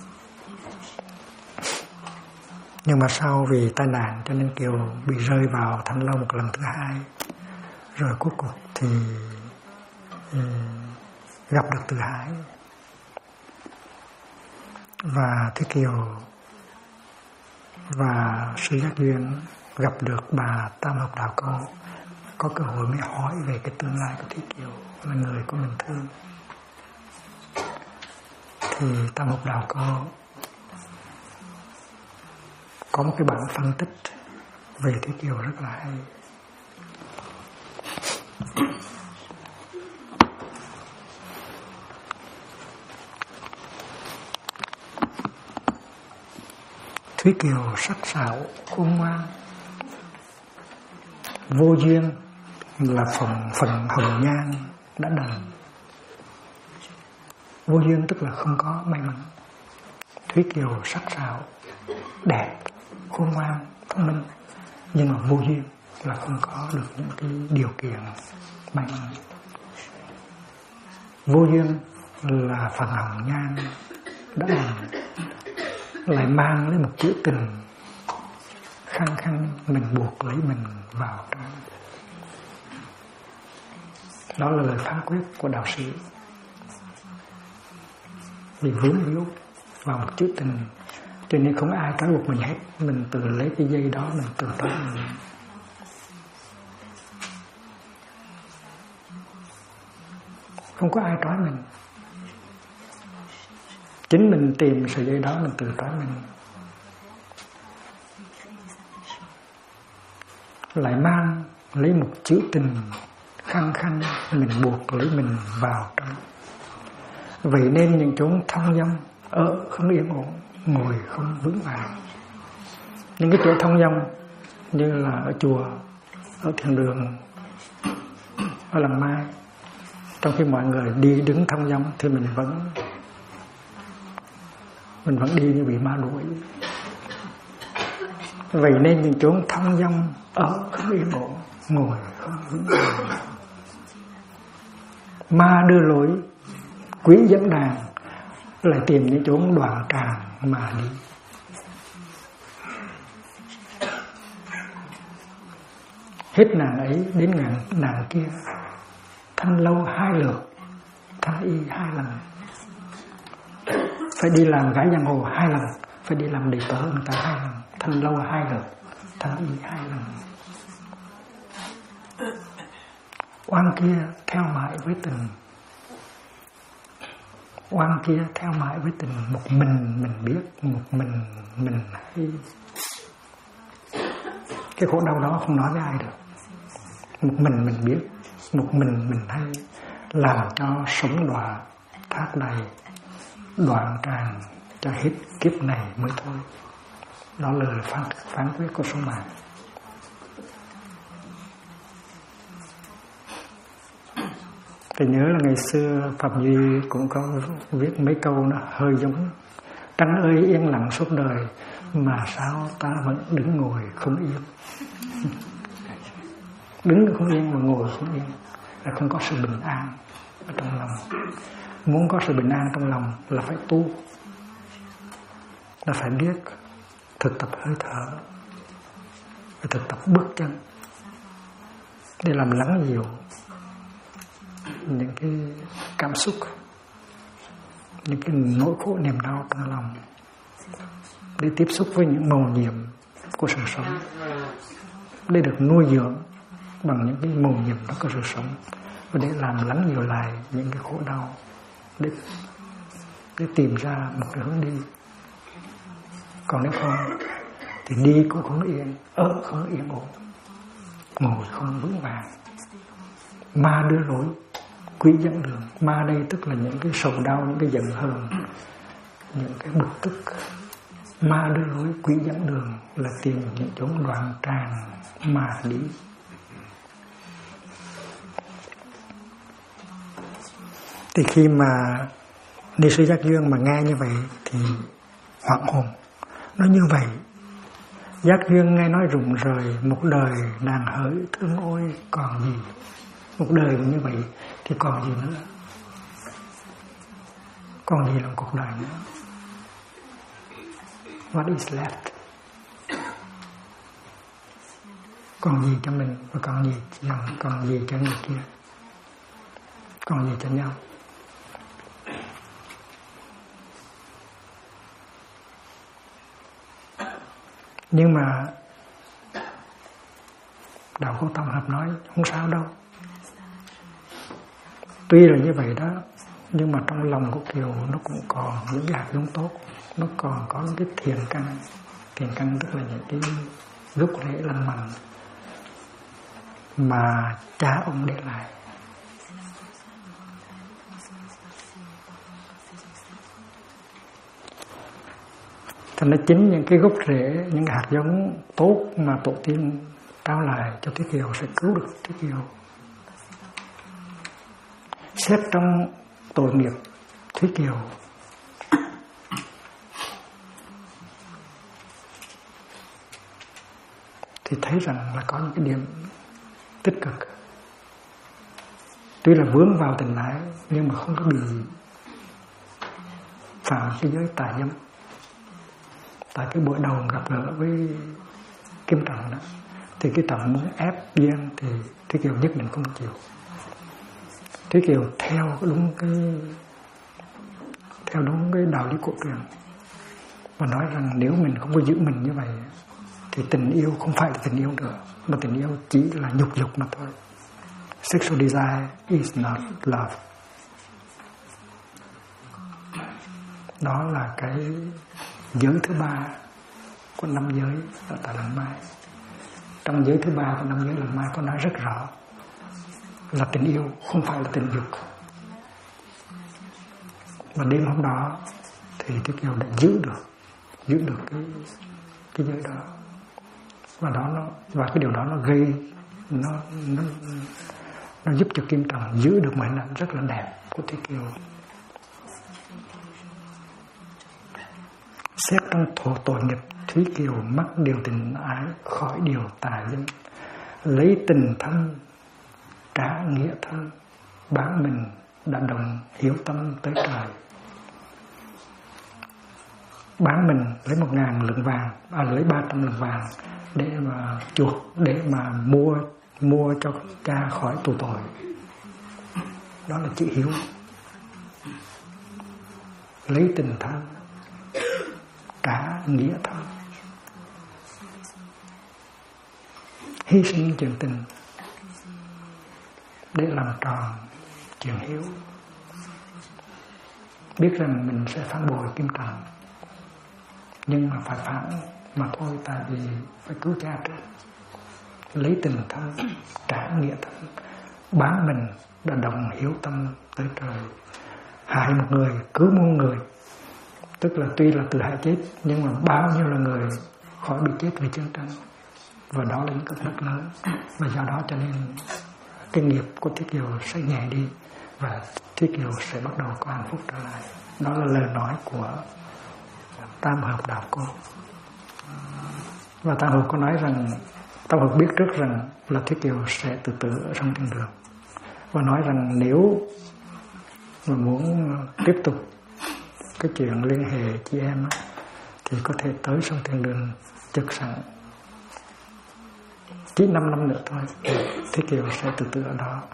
Nhưng mà sau vì tai nạn cho nên Kiều bị rơi vào Thanh Lâu một lần thứ hai. Rồi cuối cùng thì gặp được Từ Hải. Và Thúy Kiều và sư Giác Duyên gặp được bà Tam Hợp Đạo Cô, có cơ hội mới hỏi về cái tương lai của Thúy Kiều, là người của mình thương. Thì Tam Hợp Đạo Cô có một cái bản phân tích về Thúy Kiều rất là hay. Thúy Kiều sắc sảo khôn ngoan, vô duyên là phần hồng nhan đã đành. Vô duyên tức là không có may mắn. Thúy Kiều sắc sảo, đẹp, khôn ngoan, thông minh, nhưng mà vô duyên là không có được những cái điều kiện may mắn. Vô duyên là phần hồng nhan đã đành, lại mang lấy một chữ tình khăng khăng mình buộc lấy mình vào trong. Đó là lời phán quyết của đạo sĩ. Vì vướng víu vào một chữ tình, cho nên không ai trói buộc mình hết. Mình tự lấy cái dây đó mình tự trói mình. Không có ai trói mình. Chính mình tìm sợi dây đó mình tự trói mình. Lại mang lấy một chữ tình khăng khăng mình buộc lấy mình vào trong. Vậy nên những chốn thông dong ở không yên ổn, ngồi không vững vàng. Những cái chỗ thông dong như là ở chùa, ở thiền đường, ở làng mai, trong khi mọi người đi đứng thông dong thì mình vẫn đi như bị ma đuổi. Vậy nên những chốn thông dong ở không yên ổn, ngồi không vững vàng. Ma đưa lối, quý dẫn đàn, lại tìm những chốn đoạn tràng mà đi. Hết nàng ấy đến nàng kia, thanh lâu 2 lượt, thanh y 2 lần. Phải đi làm gái giang hồ 2 lần, phải đi làm đệ tử người ta 2 lần, thanh lâu 2 lượt, thanh y 2 lần. Oan kia theo mãi với tình, oan kia theo mãi với tình, một mình biết, một mình hay. Cái khổ đau đó không nói với ai được. Một mình biết, một mình hay, làm cho sống đọa thác đầy, đoạn tràng cho hết kiếp này mới thôi. Đó là phán quyết của số mạng. Tôi nhớ là ngày xưa Phạm Duy cũng có viết mấy câu nó hơi giống: trăng ơi yên lặng suốt đời, mà sao ta vẫn đứng ngồi không yên. Đứng không yên mà ngồi không yên là không có sự bình an ở trong lòng. Muốn có sự bình an trong lòng là phải tu, là phải biết thực tập hơi thở, phải thực tập bước chân để làm lắng dịu những cái cảm xúc, những cái nỗi khổ niềm đau trong lòng, để tiếp xúc với những màu nhiệm của sự sống, để được nuôi dưỡng bằng những cái màu nhiệm đó của sự sống, và để làm lắng dịu lại những cái khổ đau, để tìm ra một cái hướng đi. Còn nếu không thì đi cũng không yên, ở không yên ổn, ngồi không vững vàng. Ma đưa lối, quỷ dẫn đường. Ma đây tức là những cái sầu đau, những cái giận hờn, những cái bực tức. Ma đưa lối, quỷ dẫn đường là tìm những chỗ đoạn tràng mà đi. Thì khi mà ni sư Giác Dương mà nghe như vậy thì hoảng hồn. Nói như vậy, Giác Dương nghe nói rụng rời, một đời nàng hỡi thương ôi còn gì. Một đời như vậy thì còn gì nữa? Còn gì là cuộc đời nữa? What is left? Còn gì cho mình và còn gì cho người kia? Còn gì cho nhau? Nhưng mà Đạo Cô Tổng Hợp nói không sao đâu. Tuy là như vậy đó, nhưng mà trong lòng của Kiều nó cũng còn những cái hạt giống tốt, nó còn có những cái thiền căn tức là những cái gốc rễ lành mạnh mà cha ông để lại. Thành ra chính những cái gốc rễ, những hạt giống tốt mà tổ tiên trao lại cho Thúy Kiều sẽ cứu được Thúy Kiều. Xét trong tội nghiệp Thúy Kiều thì thấy rằng là có những cái điểm tích cực. Tuy là vướng vào tình ái nhưng mà không có bị phạm cái giới tà dâm. Tại cái buổi đầu gặp gỡ với Kim Trọng đó, thì cái Trọng muốn ép Giang thì Thúy Kiều nhất định không chịu. Thúy Kiều theo đúng cái đạo lý cổ truyền và nói rằng nếu mình không có giữ mình như vậy thì tình yêu không phải là tình yêu nữa, mà tình yêu chỉ là nhục dục mà thôi. Sexual desire is not love. Đó là cái giới thứ ba của năm giới ở tại Làng Mai. Trong giới thứ ba của năm giới Làng Mai có nói rất rõ là tình yêu không phải là tình dục. Và đêm hôm đó thì Thúy Kiều đã giữ được cái giới đó, và cái điều đó nó gây nó giúp cho Kim Trần giữ được một hình ảnh rất là đẹp của Thúy Kiều. Xét trong tội nghiệp, Thúy Kiều mắc điều tình ái khỏi điều tà dâm, lấy tình thân trả nghĩa thân, bán mình đã đồng hiếu tâm tới trời. Bán mình lấy 1.000 lượng vàng, lấy 300 lượng vàng để mà chuộc, để mà mua cho cha khỏi tù tội. Đó là chữ hiếu. Lấy tình thân trả nghĩa thân, hy sinh chuyện tình để làm tròn chuyện hiếu. Biết rằng mình sẽ phản bội Kim Trần, nhưng mà phải phản mà thôi, tại vì phải cứu cha trước. Lấy tình thân trả nghĩa thân, bán mình đã đồng hiếu tâm tới trời. Hại một người cứu muôn người, tức là tuy là tự hại chết nhưng mà bao nhiêu là người khỏi bị chết vì chiến tranh, và đó là những cái rất lớn. Và do đó cho nên cái nghiệp của Thúy Kiều sẽ nhẹ đi và Thúy Kiều sẽ bắt đầu có hạnh phúc trở lại. Đó là lời nói của Tam Hợp Đạo Cô. Và Tam Hợp có nói rằng, Tam Hợp biết trước rằng là Thúy Kiều sẽ tự tử ở trong thiên đường, và nói rằng nếu mà muốn tiếp tục cái chuyện liên hệ chị em thì có thể tới sông thiên đường trực sẵn. Chỉ 5 năm nữa thôi Thúy Kiều sẽ tự tử ở đó,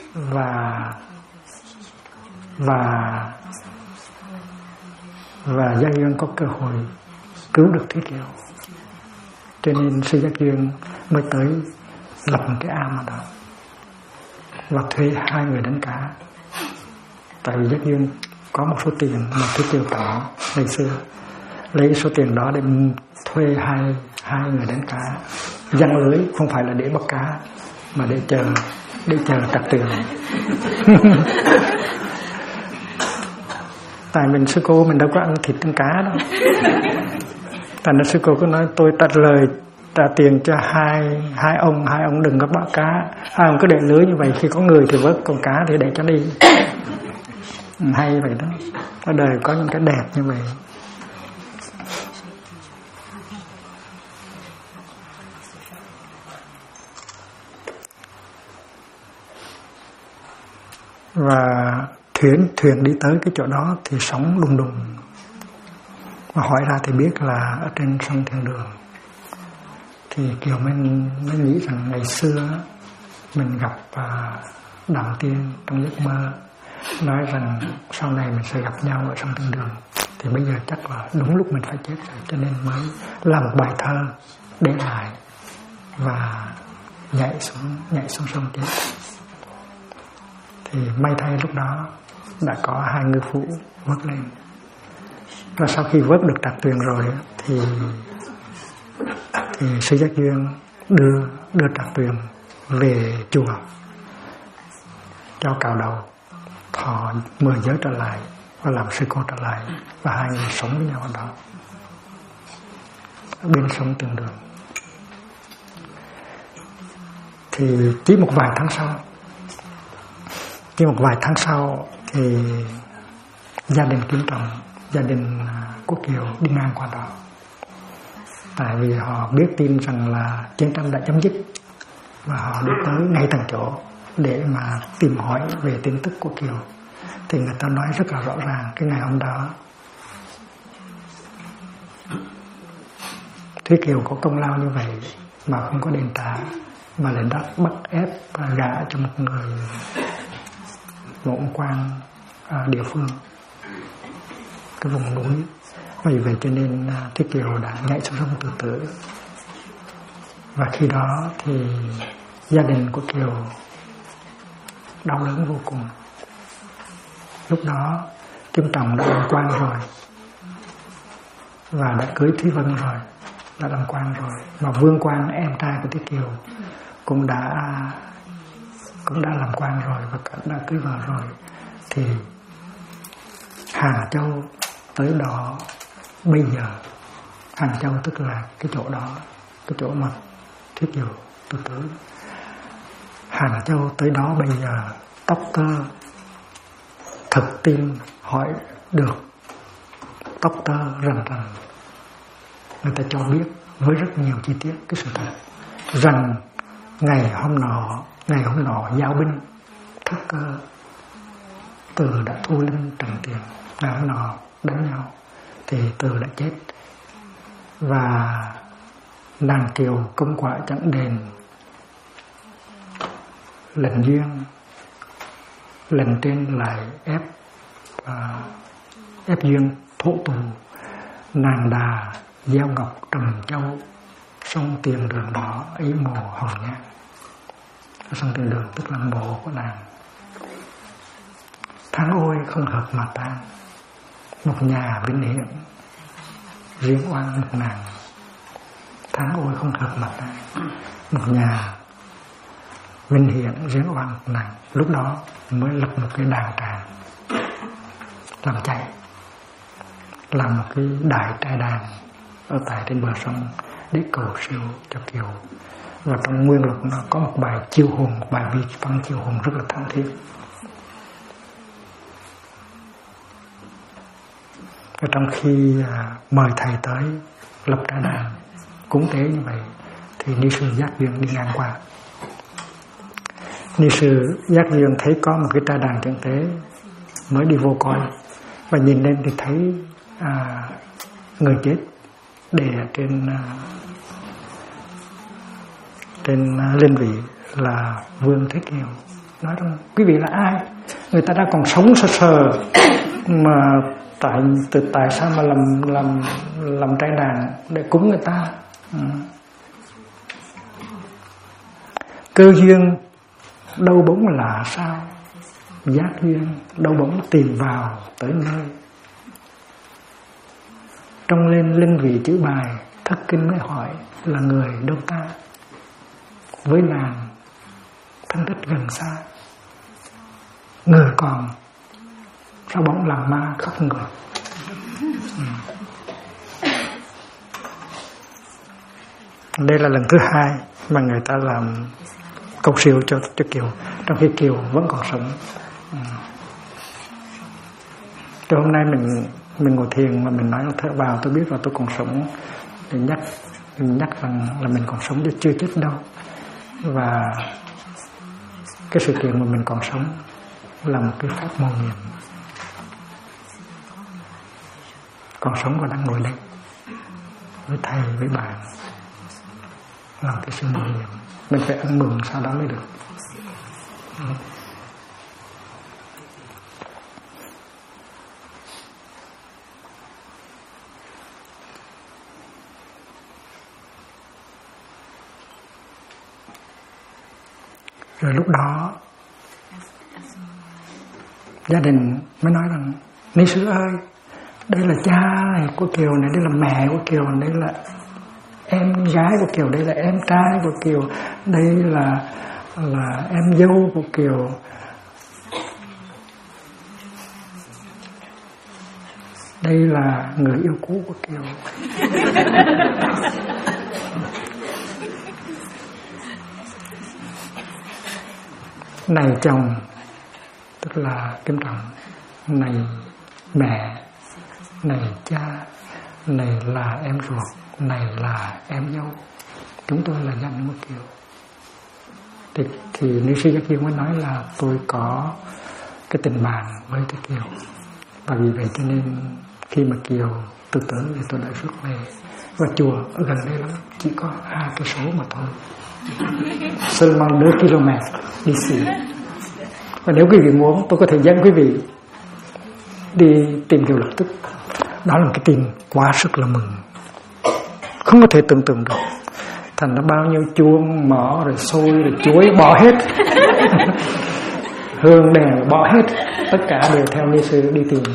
và Giác Duyên có cơ hội cứu được Thúy Kiều. Cho nên sư Giác Duyên mới tới lập một cái am ở đó và thuê 2 người đánh cá. Tại vì Giác Duyên có một số tiền mà Thúy Kiều tặng ngày xưa, lấy số tiền đó để thuê hai người đánh cá, giăng lưới, không phải là để bắt cá mà để chờ trặc tiền. Tại mình sư cô mình đâu có ăn thịt ăn cá đâu. Tại nên sư cô cứ nói tôi trả tiền cho hai ông đừng có bắt cá, hai ông cứ để lưới như vậy, khi có người thì vớt, còn cá thì để cho đi. Hay vậy đó, ở đời có những cái đẹp như vậy. Và thuyền đi tới cái chỗ đó thì sóng đùng đùng, mà hỏi ra thì biết là ở trên sông Thiên Đường. Thì Kiều mới nghĩ rằng ngày xưa mình gặp Đặng Tiên trong giấc mơ, nói rằng sau này mình sẽ gặp nhau ở sông Thiên Đường, thì bây giờ chắc là đúng lúc mình phải chết rồi, cho nên mới làm một bài thơ để lại và nhảy xuống sông chết. Thì may thay lúc đó đã có 2 ngư phủ vớt lên, và sau khi vớt được trặc tuyền rồi thì sư Giác Duyên đưa trặc tuyền về chùa cho cạo đầu, thọ 10 giới trở lại và làm sư cô trở lại, và 2 người sống với nhau ở đó ở bên sông Tường Đường. Thì chỉ một vài tháng sau thì gia đình Kim Trần, gia đình Quốc Kiều đi ngang qua đó, tại vì họ biết tin rằng là chiến tranh đã chấm dứt, và họ đi tới ngay tận chỗ để mà tìm hỏi về tin tức của Kiều. Thì người ta nói rất là rõ ràng, cái ngày hôm đó Thúy Kiều có công lao như vậy mà không có đền trả, mà lại bắt ép và gả cho một người một ông quan địa phương, cái vùng núi. Vì vậy cho nên Thiết Kiều đã nhảy xuống sông tự tử. Và khi đó thì gia đình của Kiều đau đớn vô cùng. Lúc đó Kim Trọng đã làm quan rồi và đã cưới Thúy Vân rồi, đã làm quan rồi. Và Vương Quan, em trai của Thiết Kiều, cũng đã làm quan rồi và đã cưới vợ rồi. Thì Hàng Châu tới đó bây giờ, Hàng Châu tức là cái chỗ đó, cái chỗ mà Thiết Kiều tự tử. Hàng Châu tới đó bây giờ tóc tơ thực tin hỏi được, tóc tơ rần rần. Người ta cho biết với rất nhiều chi tiết cái sự thật rằng ngày hôm nọ giao binh thất cơ, Từ đã thu linh trần tiền. Ngày hôm nọ đánh nhau thì Từ đã chết, và nàng Kiều công quả chẳng đền lệnh duyên, lệnh trên lại ép duyên thổ tù. Nàng đà gieo ngọc trầm châu, sông tiền đường đỏ ấy mồ hồng nhang. Sông tiền đường tức là mộ của nàng. Tháng ôi không hợp mà tan, một nhà vinh hiển riêng oan một nàng. Tháng ôi không hợp mà tan, một nhà vinh hiển riêng oan một nàng. Lúc đó mới lập một cái đàn tràng làm chạy, làm một cái đại trai đàn ở tại trên bờ sông để cầu siêu cho Kiều. Và trong nguyên luật nó có một bài chiêu hồn, một bài vi văn chiêu hồn rất là thảm thiết. Và trong khi mời thầy tới lập trai đàn cúng tế như vậy thì ni sư Giác Duyên đi ngang qua. Ni sư Giác Duyên thấy có một cái trai đàn trận tế mới đi vô coi, và nhìn lên thì thấy người chết để trên linh vị là Vương Thế Kiều. Nói rằng quý vị là ai? Người ta đã còn sống sờ sờ mà tại sao mà làm trai đàn để cúng người ta? Cơ duyên đâu bỗng là sao, giác duyên đâu bỗng tìm vào tới nơi. Trong lên linh vị chữ bài, Thất Kinh mới hỏi là người đâu ta? Với nàng thân thích gần xa, người còn sao bỗng làm ma khóc người. Đây là lần thứ hai mà người ta làm cầu siêu cho Kiều, trong khi Kiều vẫn còn sống. Từ hôm nay mình ngồi thiền mà mình nói thở vào tôi biết là tôi còn sống, thì nhắc rằng là mình còn sống chứ chưa chết đâu. Và cái sự kiện mà mình còn sống là một cái pháp mầu nhiệm. Còn sống và đang ngồi đây với thầy, với bạn, làm cái sự mầu nhiệm. Mình phải ăn mừng sau đó mới được. Rồi lúc đó gia đình mới nói rằng ni sư ơi, đây là cha này của Kiều này, đây là mẹ của Kiều này, đây là em gái của Kiều, đây là em trai của Kiều, đây là em dâu của Kiều. Đây là người yêu cũ của Kiều. Này chồng, tức là Kim Trọng, này mẹ, này cha, này là em ruột, này là em dâu, chúng tôi là dân của Kiều. Thì ni sư Giác Duyên mới nói là tôi có cái tình bạn với cái Kiều, và vì vậy cho nên khi mà Kiều tự tử thì tôi đã rước về, và chùa ở gần đây lắm, chỉ có 2 cây số mà thôi, seulement 2 km đi xỉ. Và nếu quý vị muốn, tôi có thể dẫn quý vị đi tìm hiểu lập tức. Đó là một cái tin quá sức là mừng, không có thể tưởng tượng được. Thành nó bao nhiêu chuông, mỏ, rồi xôi, rồi chuối bỏ hết. Hương đèn bỏ hết. Tất cả đều theo ni sư đi tìm.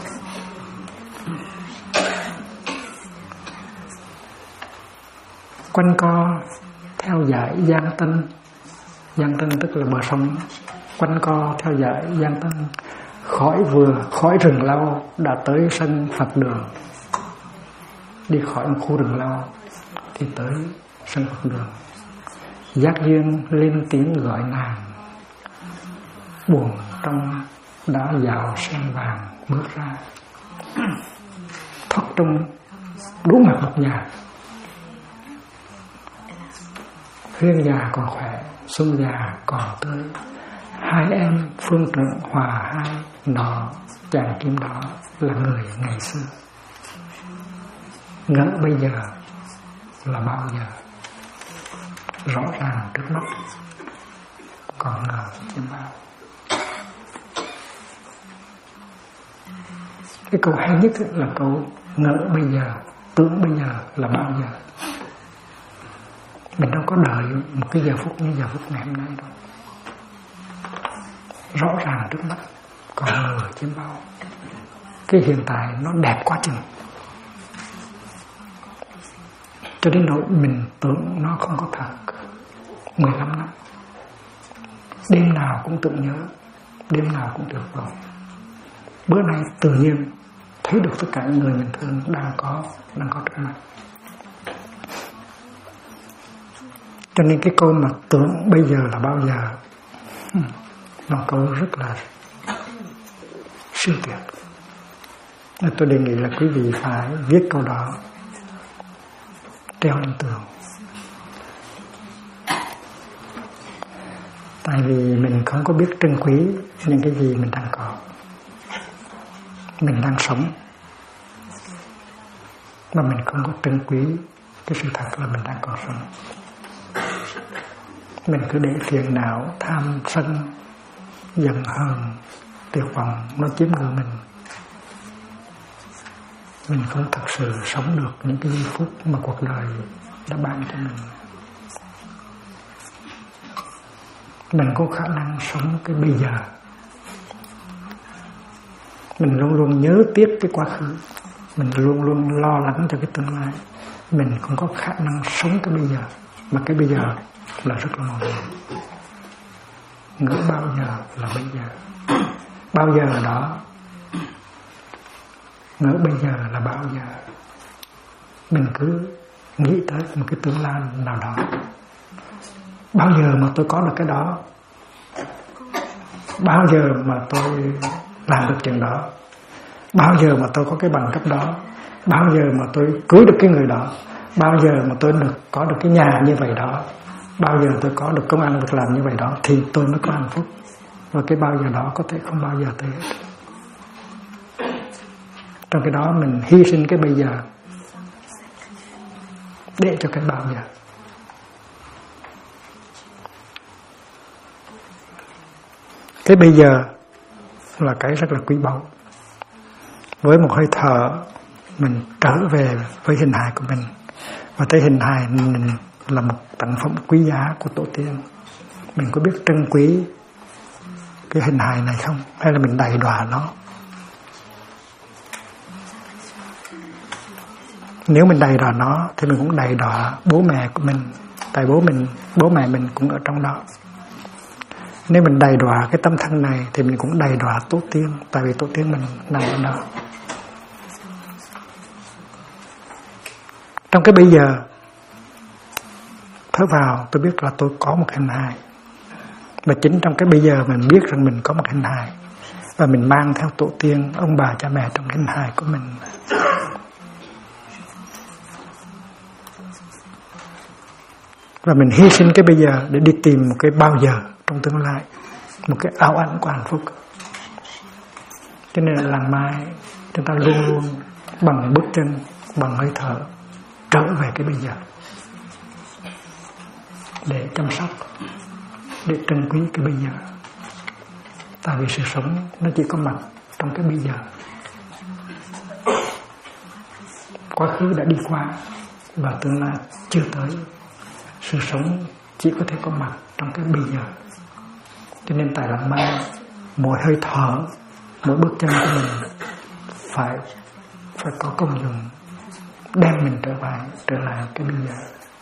Quanh co theo dải Giang Tân. Giang Tân tức là bờ sông. Quanh co theo dải Giang Tân, khỏi rừng lau đã tới sân Phật đường. Đi khỏi một khu rừng lau thì tới sân Phật đường. Giác duyên lên tiếng gọi nàng, buồn trong đã dạo sen vàng bước ra. Thoát trong đủ mặt một nhà. Huyên già còn khỏe, xuân già còn tươi. Hai em phương trượng hòa hai, nọ chàng kim đỏ là người ngày xưa. Ngỡ bây giờ là bao giờ, rõ ràng trước mắt, còn ngờ chiêm bao. Cái câu hay nhất là câu ngỡ bây giờ, tưởng bây giờ là bao giờ. Mình đâu có đợi một cái giờ phút như giờ phút ngày hôm nay đâu. Rõ ràng trước mắt, còn ngờ chiêm bao. Cái hiện tại nó đẹp quá chừng, cho đến nỗi mình tưởng nó không có thật. 15 năm, đêm nào cũng tưởng nhớ, đêm nào cũng tuyệt vọng. Bữa nay tự nhiên thấy được tất cả những người mình thương đang có trước mặt. Cho nên cái câu mà tưởng bây giờ là bao giờ là câu rất là siêu tuyệt. Nên tôi đề nghị là quý vị phải viết câu đó, treo lên tường. Tại vì mình không có biết trân quý những cái gì mình đang có. Mình đang sống mà mình không có trân quý cái sự thật là mình đang còn sống. Mình cứ để phiền não, tham sân, giận hờn, tuyệt vọng nó chiếm ngự mình. Mình không thật sự sống được những cái giây phút mà cuộc đời đã ban cho mình. Mình có khả năng sống cái bây giờ. Mình luôn luôn nhớ tiếc cái quá khứ. Mình luôn luôn lo lắng cho cái tương lai. Mình không có khả năng sống cái bây giờ. Mà cái bây giờ là rất là mong manh. Ngỡ bao giờ là bây giờ. Bao giờ là đó. Ngỡ bây giờ là bao giờ. Mình cứ nghĩ tới một cái tương lai nào đó. Bao giờ mà tôi có được cái đó? Bao giờ mà tôi làm được chuyện đó? Bao giờ mà tôi có cái bằng cấp đó? Bao giờ mà tôi cưới được cái người đó? Bao giờ mà tôi có được cái nhà như vậy đó? Bao giờ tôi có được công ăn việc làm như vậy đó thì tôi mới có hạnh phúc. Và cái bao giờ đó có thể không bao giờ tới hết. Trong cái đó mình hy sinh cái bây giờ để cho cái bao giờ. Cái bây giờ là cái rất là quý báu. Với một hơi thở mình trở về với hình hài của mình. Và thấy hình hài mình là một tặng phẩm quý giá của tổ tiên. Mình có biết trân quý cái hình hài này không? Hay là mình đầy đọa nó? Nếu mình đầy đọa nó thì mình cũng đầy đọa bố mẹ của mình. Tại bố mẹ mình cũng ở trong đó. Nếu mình đầy đọa cái tâm thân này thì mình cũng đầy đọa tổ tiên. Tại vì tổ tiên mình nằm ở đó. Trong cái bây giờ, thở vào tôi biết là tôi có một hình hài. Và chính trong cái bây giờ mình biết rằng mình có một hình hài. Và mình mang theo tổ tiên, ông bà, cha mẹ trong hình hài của mình. Và mình hy sinh cái bây giờ để đi tìm một cái bao giờ trong tương lai. Một cái ảo ảnh của hạnh phúc. Cho nên là làng mai chúng ta luôn luôn bằng bước chân, bằng hơi thở trở về cái bây giờ. Để chăm sóc, để trân quý cái bây giờ. Tại vì sự sống nó chỉ có mặt trong cái bây giờ. Quá khứ đã đi qua và tương lai chưa tới. Sự sống chỉ có thể có mặt trong cái bây giờ. Cho nên tại Lạt Ma, mỗi hơi thở, mỗi bước chân của mình phải có công dụng đem mình trở lại cái bây giờ.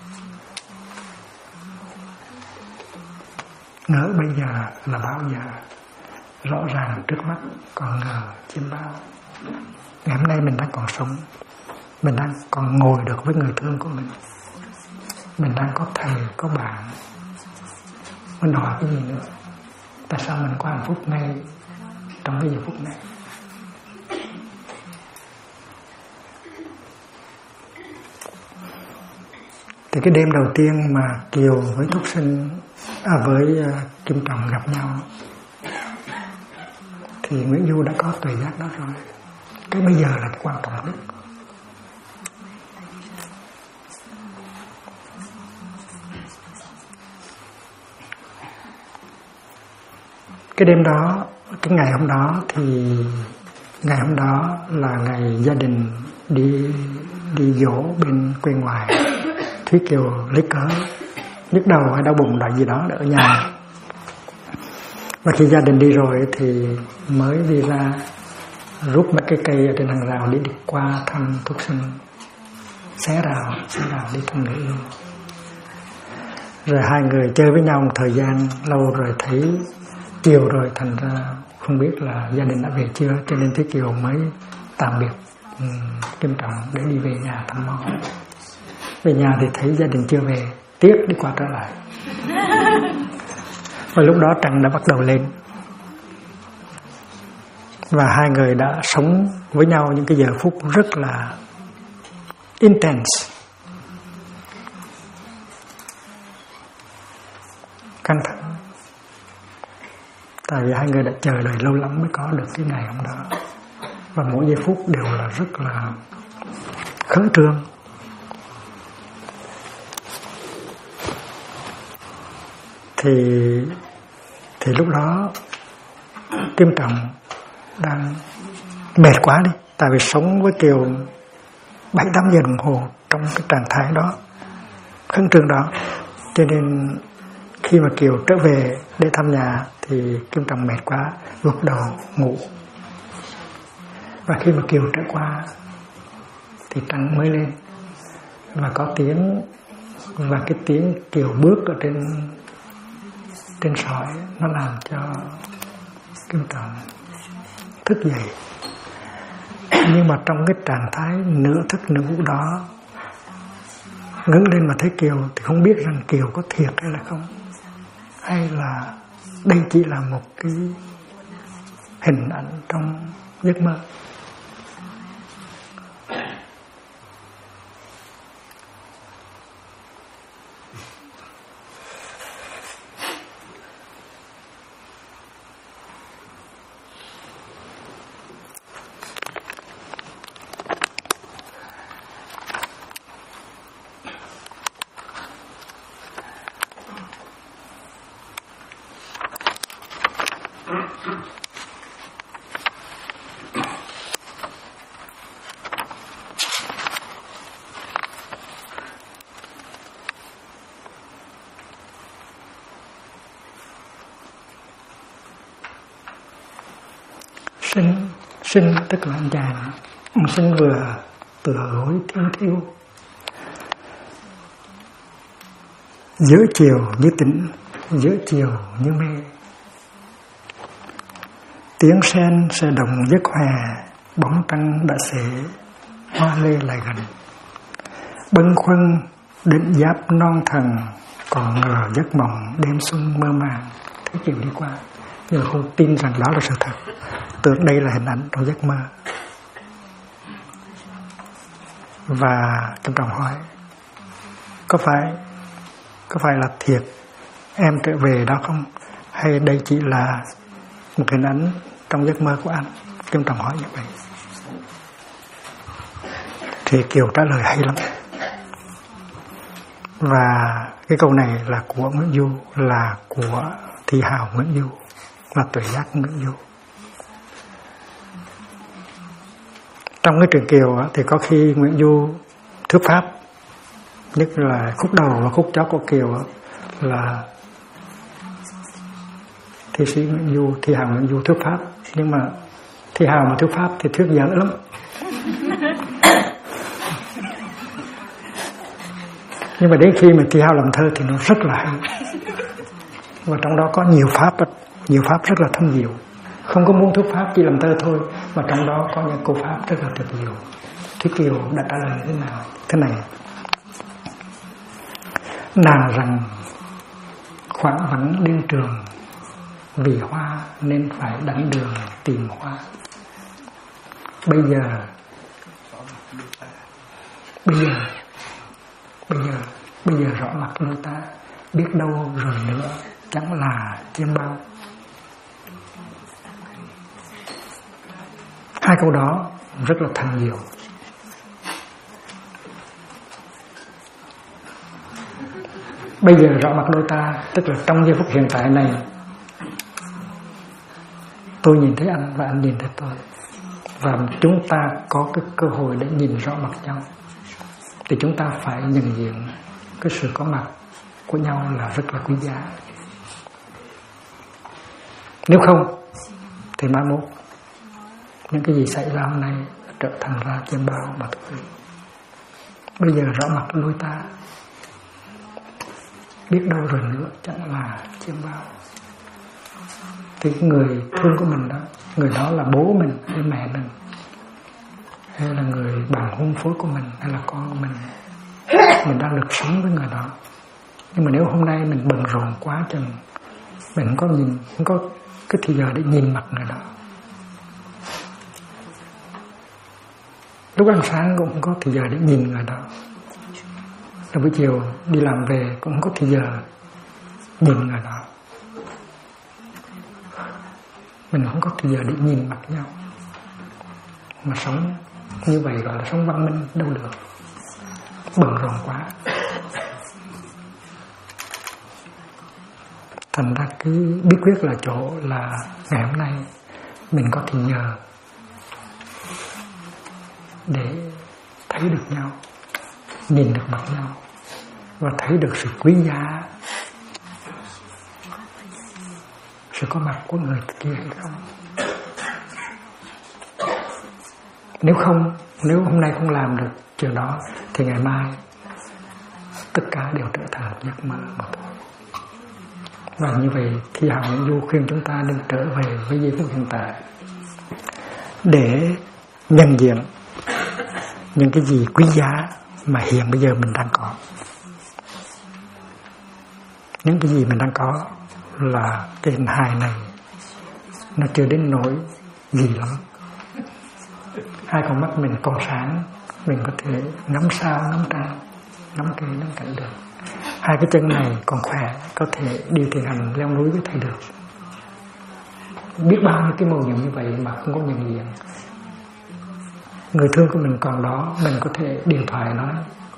Ngỡ bây giờ là bao giờ, rõ ràng trước mắt còn ngờ chiêm bao. Ngày hôm nay mình đang còn sống, mình đang còn ngồi được với người thương của mình đang có thầy, có bạn, mình đòi cái gì nữa? Tại sao mình có hạnh phúc ngay trong cái giờ phút này? Thì cái đêm đầu tiên mà Kiều với Thúc Sinh với Kim Trọng gặp nhau thì Nguyễn Du đã có tuệ giác đó rồi. Cái bây giờ là cái quan trọng nhất. Cái đêm đó, cái ngày hôm đó thì ngày hôm đó là ngày gia đình đi dỗ bên quê ngoài. Thúy Kiều lấy cớ nhức đầu hay đau bụng đại gì đó ở nhà. Và khi gia đình đi rồi thì mới đi ra rút mấy cái cây ở trên hàng rào để đi qua thăm Thúc Sinh. Xé rào đi thăm người yêu. Rồi hai người chơi với nhau một thời gian lâu rồi thấy chiều rồi, thành ra không biết là gia đình đã về chưa, cho nên Thúy Kiều mới tạm biệt Kim Trọng để đi về nhà thăm mong. Về nhà thì thấy gia đình chưa về, tiếc đi qua trở lại. Và lúc đó trăng đã bắt đầu lên. Và hai người đã sống với nhau những cái giờ phút rất là intense, căng thẳng. Tại vì hai người đã chờ đợi lâu lắm mới có được cái ngày hôm đó. Và mỗi giây phút đều là rất là khẩn trương. Thì lúc đó Kim Trọng đang mệt quá đi. Tại vì sống với Kiều 7-8 giờ đồng hồ trong cái trạng thái đó, khẩn trương đó. Cho nên khi mà Kiều trở về để thăm nhà thì Kim Trọng mệt quá, gục đầu ngủ. Và khi mà Kiều trở qua thì trăng mới lên và có tiếng, và cái tiếng Kiều bước ở trên sỏi nó làm cho Kim Trọng thức dậy. Nhưng mà trong cái trạng thái nửa thức nửa ngủ đó, ngẩng lên mà thấy Kiều thì không biết rằng Kiều có thiệt hay là không, hay là đây chỉ là một cái hình ảnh trong giấc mơ. Sinh tức là anh chàng. Ông Sinh vừa tựa gối thiêu thiêu, giữa chiều như tỉnh, giữa chiều như mê. Tiếng sen sẽ đồng giấc hòa, bóng trăng đã xể, hoa lê lại gần. Bâng khuâng định giáp non thần, còn ngờ giấc mộng đêm xuân mơ màng. Thế chiều đi qua, nhưng không tin rằng đó là sự thật, tưởng đây là hình ảnh trong giấc mơ. Và Kim Trọng hỏi, có phải là thiệt em trở về đó không, hay đây chỉ là một hình ảnh trong giấc mơ của anh? Kim Trọng hỏi như vậy. Thì Kiều trả lời hay lắm. Và cái câu này là của Nguyễn Du, là của thi hào Nguyễn Du, là tuệ giác của Nguyễn Du. Trong cái truyện Kiều thì có khi Nguyễn Du thuyết pháp, nhất là khúc đầu và khúc chót của Kiều là thi sĩ Nguyễn Du, Thi Hào Nguyễn Du thuyết pháp. Nhưng mà Thi Hào mà thuyết pháp thì thuyết dở lắm. Nhưng mà đến khi mà Thi Hào làm thơ thì nó rất là hay. Và trong đó có nhiều pháp rất là thâm diệu. Không có muốn thuyết pháp chỉ làm thơ thôi, mà trong đó có những câu pháp rất là tuyệt diệu. Thúy Kiều đã trả lời thế nào? Thế này: nàng rằng khoảng vắng đến trường, vì hoa nên phải đánh đường tìm hoa. Bây giờ rõ mặt đôi ta, biết đâu rồi nữa chẳng là chiêm bao. Hai câu đó rất là thần diệu. Bây giờ rõ mặt đôi ta, tức là trong giây phút hiện tại này, tôi nhìn thấy anh và anh nhìn thấy tôi, và chúng ta có cái cơ hội để nhìn rõ mặt nhau, thì chúng ta phải nhận diện cái sự có mặt của nhau là rất là quý giá. Nếu không thì mai mốt những cái gì xảy ra hôm nay trở thành ra chiêm bao mà thôi. Bây giờ rõ mặt đôi ta, biết đâu rồi nữa chẳng là chiêm bao. Thì người thương của mình đó, người đó là bố mình hay mẹ mình, hay là người bạn hôn phối của mình, hay là con của mình đang được sống với người đó. Nhưng mà nếu hôm nay mình bận rộn quá chừng, mình không có cái thời giờ để nhìn mặt người đó. Lúc ăn sáng cũng không có thời giờ để nhìn người đó. Rồi buổi chiều đi làm về cũng không có thời giờ nhìn người đó. Mình không có thời giờ để nhìn mặt nhau. Mà sống như vậy gọi là sống văn minh đâu được. Bận rộn quá. Thành ra cái bí quyết là chỗ là ngày hôm nay mình có thời giờ để thấy được nhau, nhìn được mặt nhau và thấy được sự quý giá, sự có mặt của người kia hay không. Nếu hôm nay không làm được chuyện đó thì ngày mai tất cả đều trở thành giấc mơ mà thôi. Và như vậy Thi Hào Nguyễn Du khuyên chúng ta nên trở về với giây phút hiện tại để nhận diện những cái gì quý giá mà hiện bây giờ mình đang có. Những cái gì mình đang có là cái hình hài này nó chưa đến nỗi gì lắm. Hai con mắt mình còn sáng, mình có thể ngắm sao, ngắm trăng, ngắm cây, ngắm cảnh được. Hai cái chân này còn khỏe, có thể đi thiền hành leo núi với thầy được. Biết bao nhiêu cái màu nhiệm như vậy mà không có nhận diện. Người thương của mình còn đó, mình có thể điện thoại nói.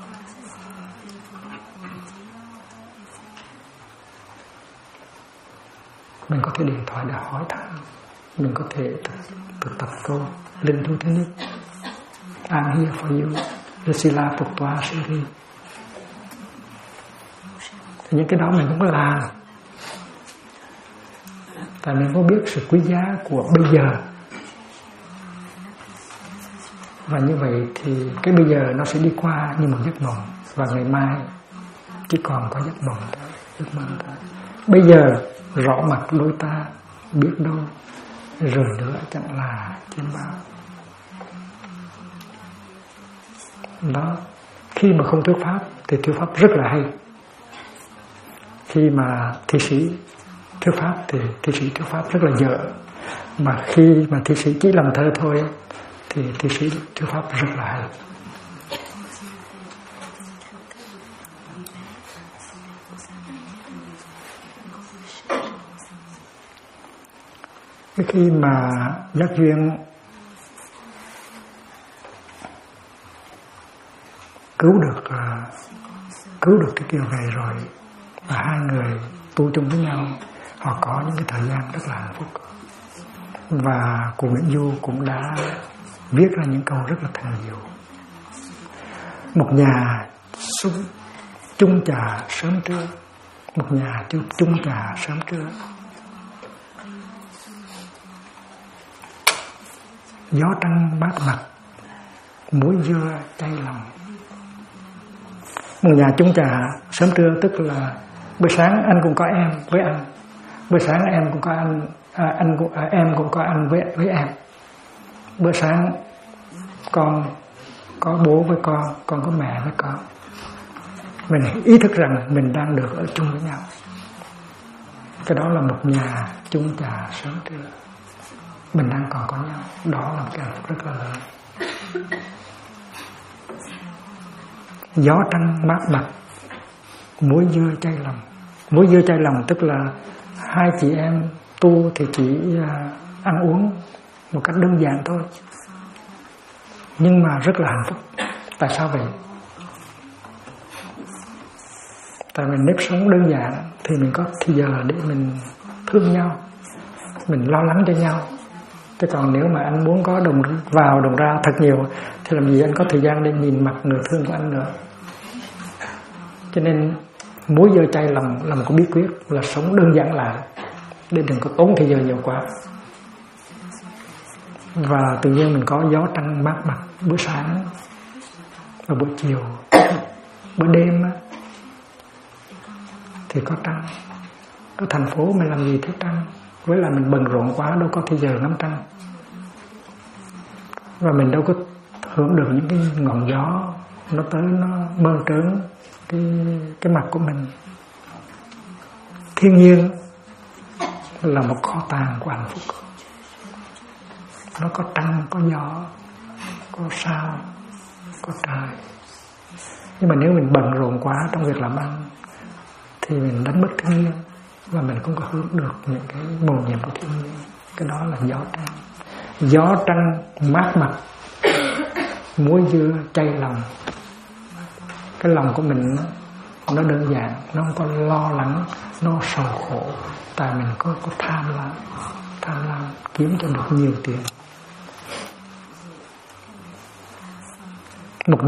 Mình có thể điện thoại để hỏi thăm. Mình có thể thực tập câu linh thu thứ nhất. I'm here for you. Je suis là pour toi, chérie. Thì những cái đó mình không có làm. Tại mình có biết sự quý giá của bây giờ. Và như vậy thì cái bây giờ nó sẽ đi qua như một giấc mộng. Và ngày mai chỉ còn có giấc mộng thôi, giấc mơ thôi. Bây giờ rõ mặt đôi ta, biết đâu rồi nữa chẳng là chiêm bao. Đó, khi mà không thuyết pháp thì thuyết pháp rất là hay. Khi mà thi sĩ thuyết pháp thì thi sĩ thuyết pháp rất là dở. Mà khi mà thi sĩ chỉ làm thơ thôi thì thi sĩ thuyết pháp rất là hay. Khi mà Giác Duyên cứu được cái Kiều về rồi và hai người tu chung với nhau họ có những cái thời gian rất là hạnh phúc. Và cụ Nguyễn Du cũng đã viết ra những câu rất là thần diệu. Một nhà chung trà sớm trưa, một nhà chung trà sớm trưa, gió trăng mát mặt, muối dưa chay lòng. Một nhà chung trà sớm trưa tức là bữa sáng anh cũng có em với anh, bữa sáng em cũng có em cũng có anh với em, bữa sáng con có bố với con có mẹ với con. Mình ý thức rằng mình đang được ở chung với nhau. Cái đó là một nhà chung trà sớm trưa, mình đang còn có nhau. Đó là một cái hạnh phúc rất là lớn. Gió trăng mát mặt, muối dưa chay lòng. Muối dưa chay lòng tức là hai chị em tu thì chỉ ăn uống một cách đơn giản thôi, nhưng mà rất là hạnh phúc. Tại sao vậy? Tại mình nếp sống đơn giản thì mình có thời giờ để mình thương nhau, mình lo lắng cho nhau. Chứ còn nếu mà anh muốn có đồng vào đồng ra thật nhiều thì làm gì anh có thời gian để nhìn mặt người thương của anh nữa. Cho nên muối dưa chay lòng là một cái bí quyết, là sống đơn giản lại để đừng có tốn thời giờ nhiều quá. Và tự nhiên mình có gió trăng mát mặt bữa sáng và buổi chiều, bữa đêm á, thì có trăng. Ở thành phố mình làm gì thấy trăng, với là mình bận rộn quá đâu có thời giờ ngắm trăng, và mình đâu có hưởng được những cái ngọn gió nó tới nó mơn trớn cái mặt của mình. Thiên nhiên là một kho tàng của hạnh phúc. Nó có trăng, có gió, có sao, có trời. Nhưng mà nếu mình bận rộn quá trong việc làm ăn thì mình đánh mất thiên nhiên, và mình không có hưởng được những cái mầu nhiệm của thiên nhiên. Cái đó là gió trăng. Gió trăng mát mặt, muối dưa chay lòng. Cái lòng của mình nó đơn giản, nó không có lo lắng, nó sầu khổ. Tại mình có tham lam kiếm cho được nhiều tiền. Một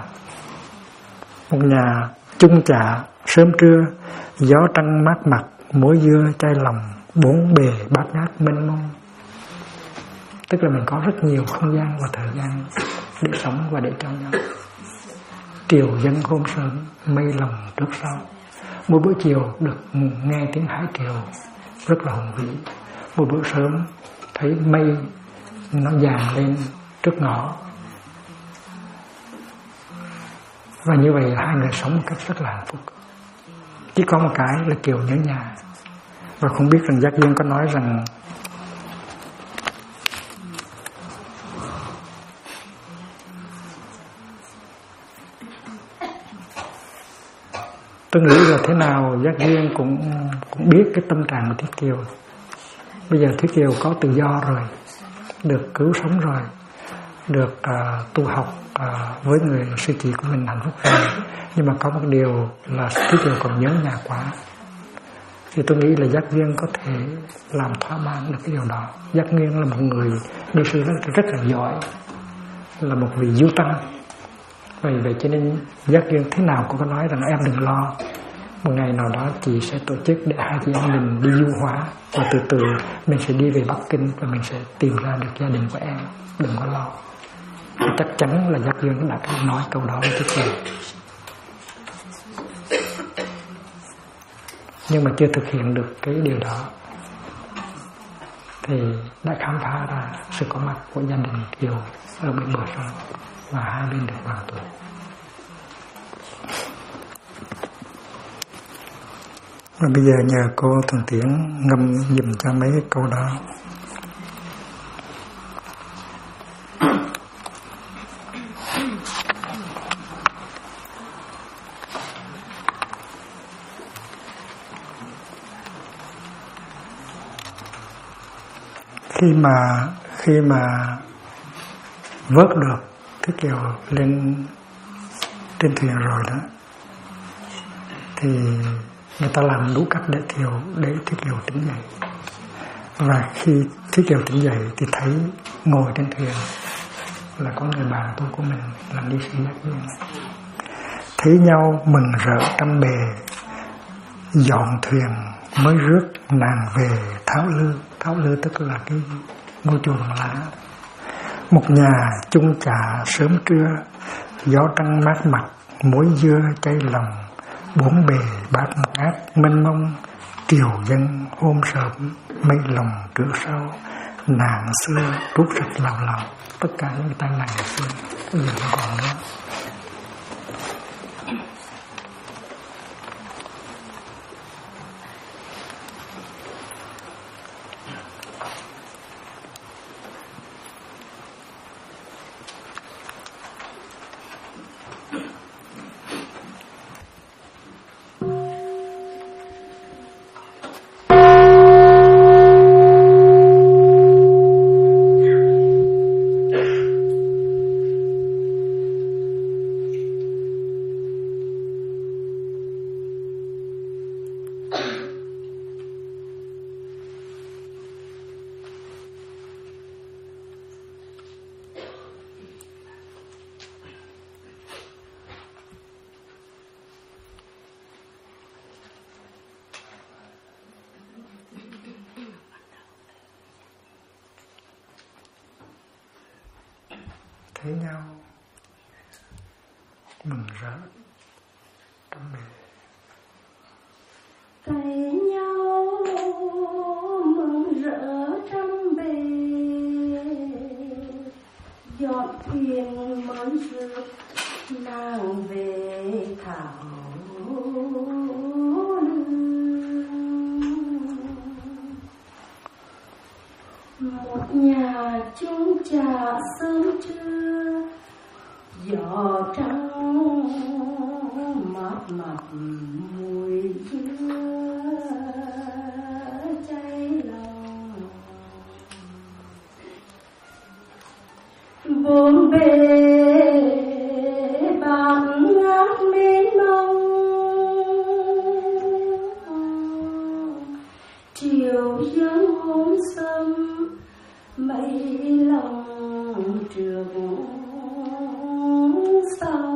nhà chung trà sớm trưa, gió trăng mát mặt, muối dưa chay lòng, bốn bề bát ngát mênh mông. Tức là mình có rất nhiều không gian và thời gian để sống và để cho nhau. Triều dân hôm sớm, mây lòng trước sau. Mỗi buổi chiều được nghe tiếng hái triều rất là hùng vĩ. Một bữa sớm thấy mây nó dàn lên trước ngõ. Và như vậy hai người sống một cách rất là hạnh phúc. Chỉ có một cái là Kiều nhớ nhà. Và không biết rằng Giác Duyên có nói rằng tôi nghĩ là thế nào Giác Duyên cũng biết cái tâm trạng của Thiết Kiều. Bây giờ Thiết Kiều có tự do rồi, được cứu sống rồi, được tu học với người sư chị của mình hạnh phúc rồi. Nhưng mà có một điều là Thiết Kiều còn nhớ nhà quá. Thì tôi nghĩ là Giác Duyên có thể làm thỏa mãn được cái điều đó. Giác Duyên là một người đi sư rất là giỏi, là một vị du tăng. Vậy cho nên Giác Duyên thế nào cũng có nói rằng em đừng lo, một ngày nào đó chị sẽ tổ chức để hai chị em mình đi du hóa, và từ từ mình sẽ đi về Bắc Kinh và mình sẽ tìm ra được gia đình của em, đừng có lo. Thì chắc chắn là Giác Duyên đã nói câu đó với Thiết Kiều, nhưng mà chưa thực hiện được cái điều đó thì đã khám phá ra sự có mặt của gia đình Kiều ở bên bờ sông, và hai bên được đoàn tụ. Và bây giờ nhờ cô Thuần Tiễn ngâm dùm cho mấy cái câu đó. Khi mà vớt được Thiết Kiều lên trên thuyền rồi đó, thì người ta làm đủ cách để Thiết Kiều tỉnh dậy. Và khi Thiết Kiều tỉnh dậy thì thấy ngồi trên thuyền là có người bạn tu của mình làm đi sĩ giác viên. Thấy nhau mừng rỡ trăm bề, dọn thuyền mới rước nàng về Tháo Lư. Tháo Lư tức là cái ngôi chùa bằng lá. Một nhà chung trà sớm trưa, gió trăng mát mặt, muối dưa cháy lòng, bốn bề bát ngát mênh mông, triều dân hôm sớm, mây lòng trước sau, nàng xưa rút sạch lòng lòng. Tất cả những tai nạn ngày xưa bây giờ không còn nữa. Thấy nhau mừng rỡ trăm bề. Thấy nhau mừng rỡ trăm bề, dọn thuyền mới rước nàng về Thảo Lư. Một nhà chung trà sớm trưa, gió trắng mát mặt, mùi dưa cháy lòng. Bốn bề bát ngát mênh mông, chiều dân hôm sớm, mây lòng trước sau.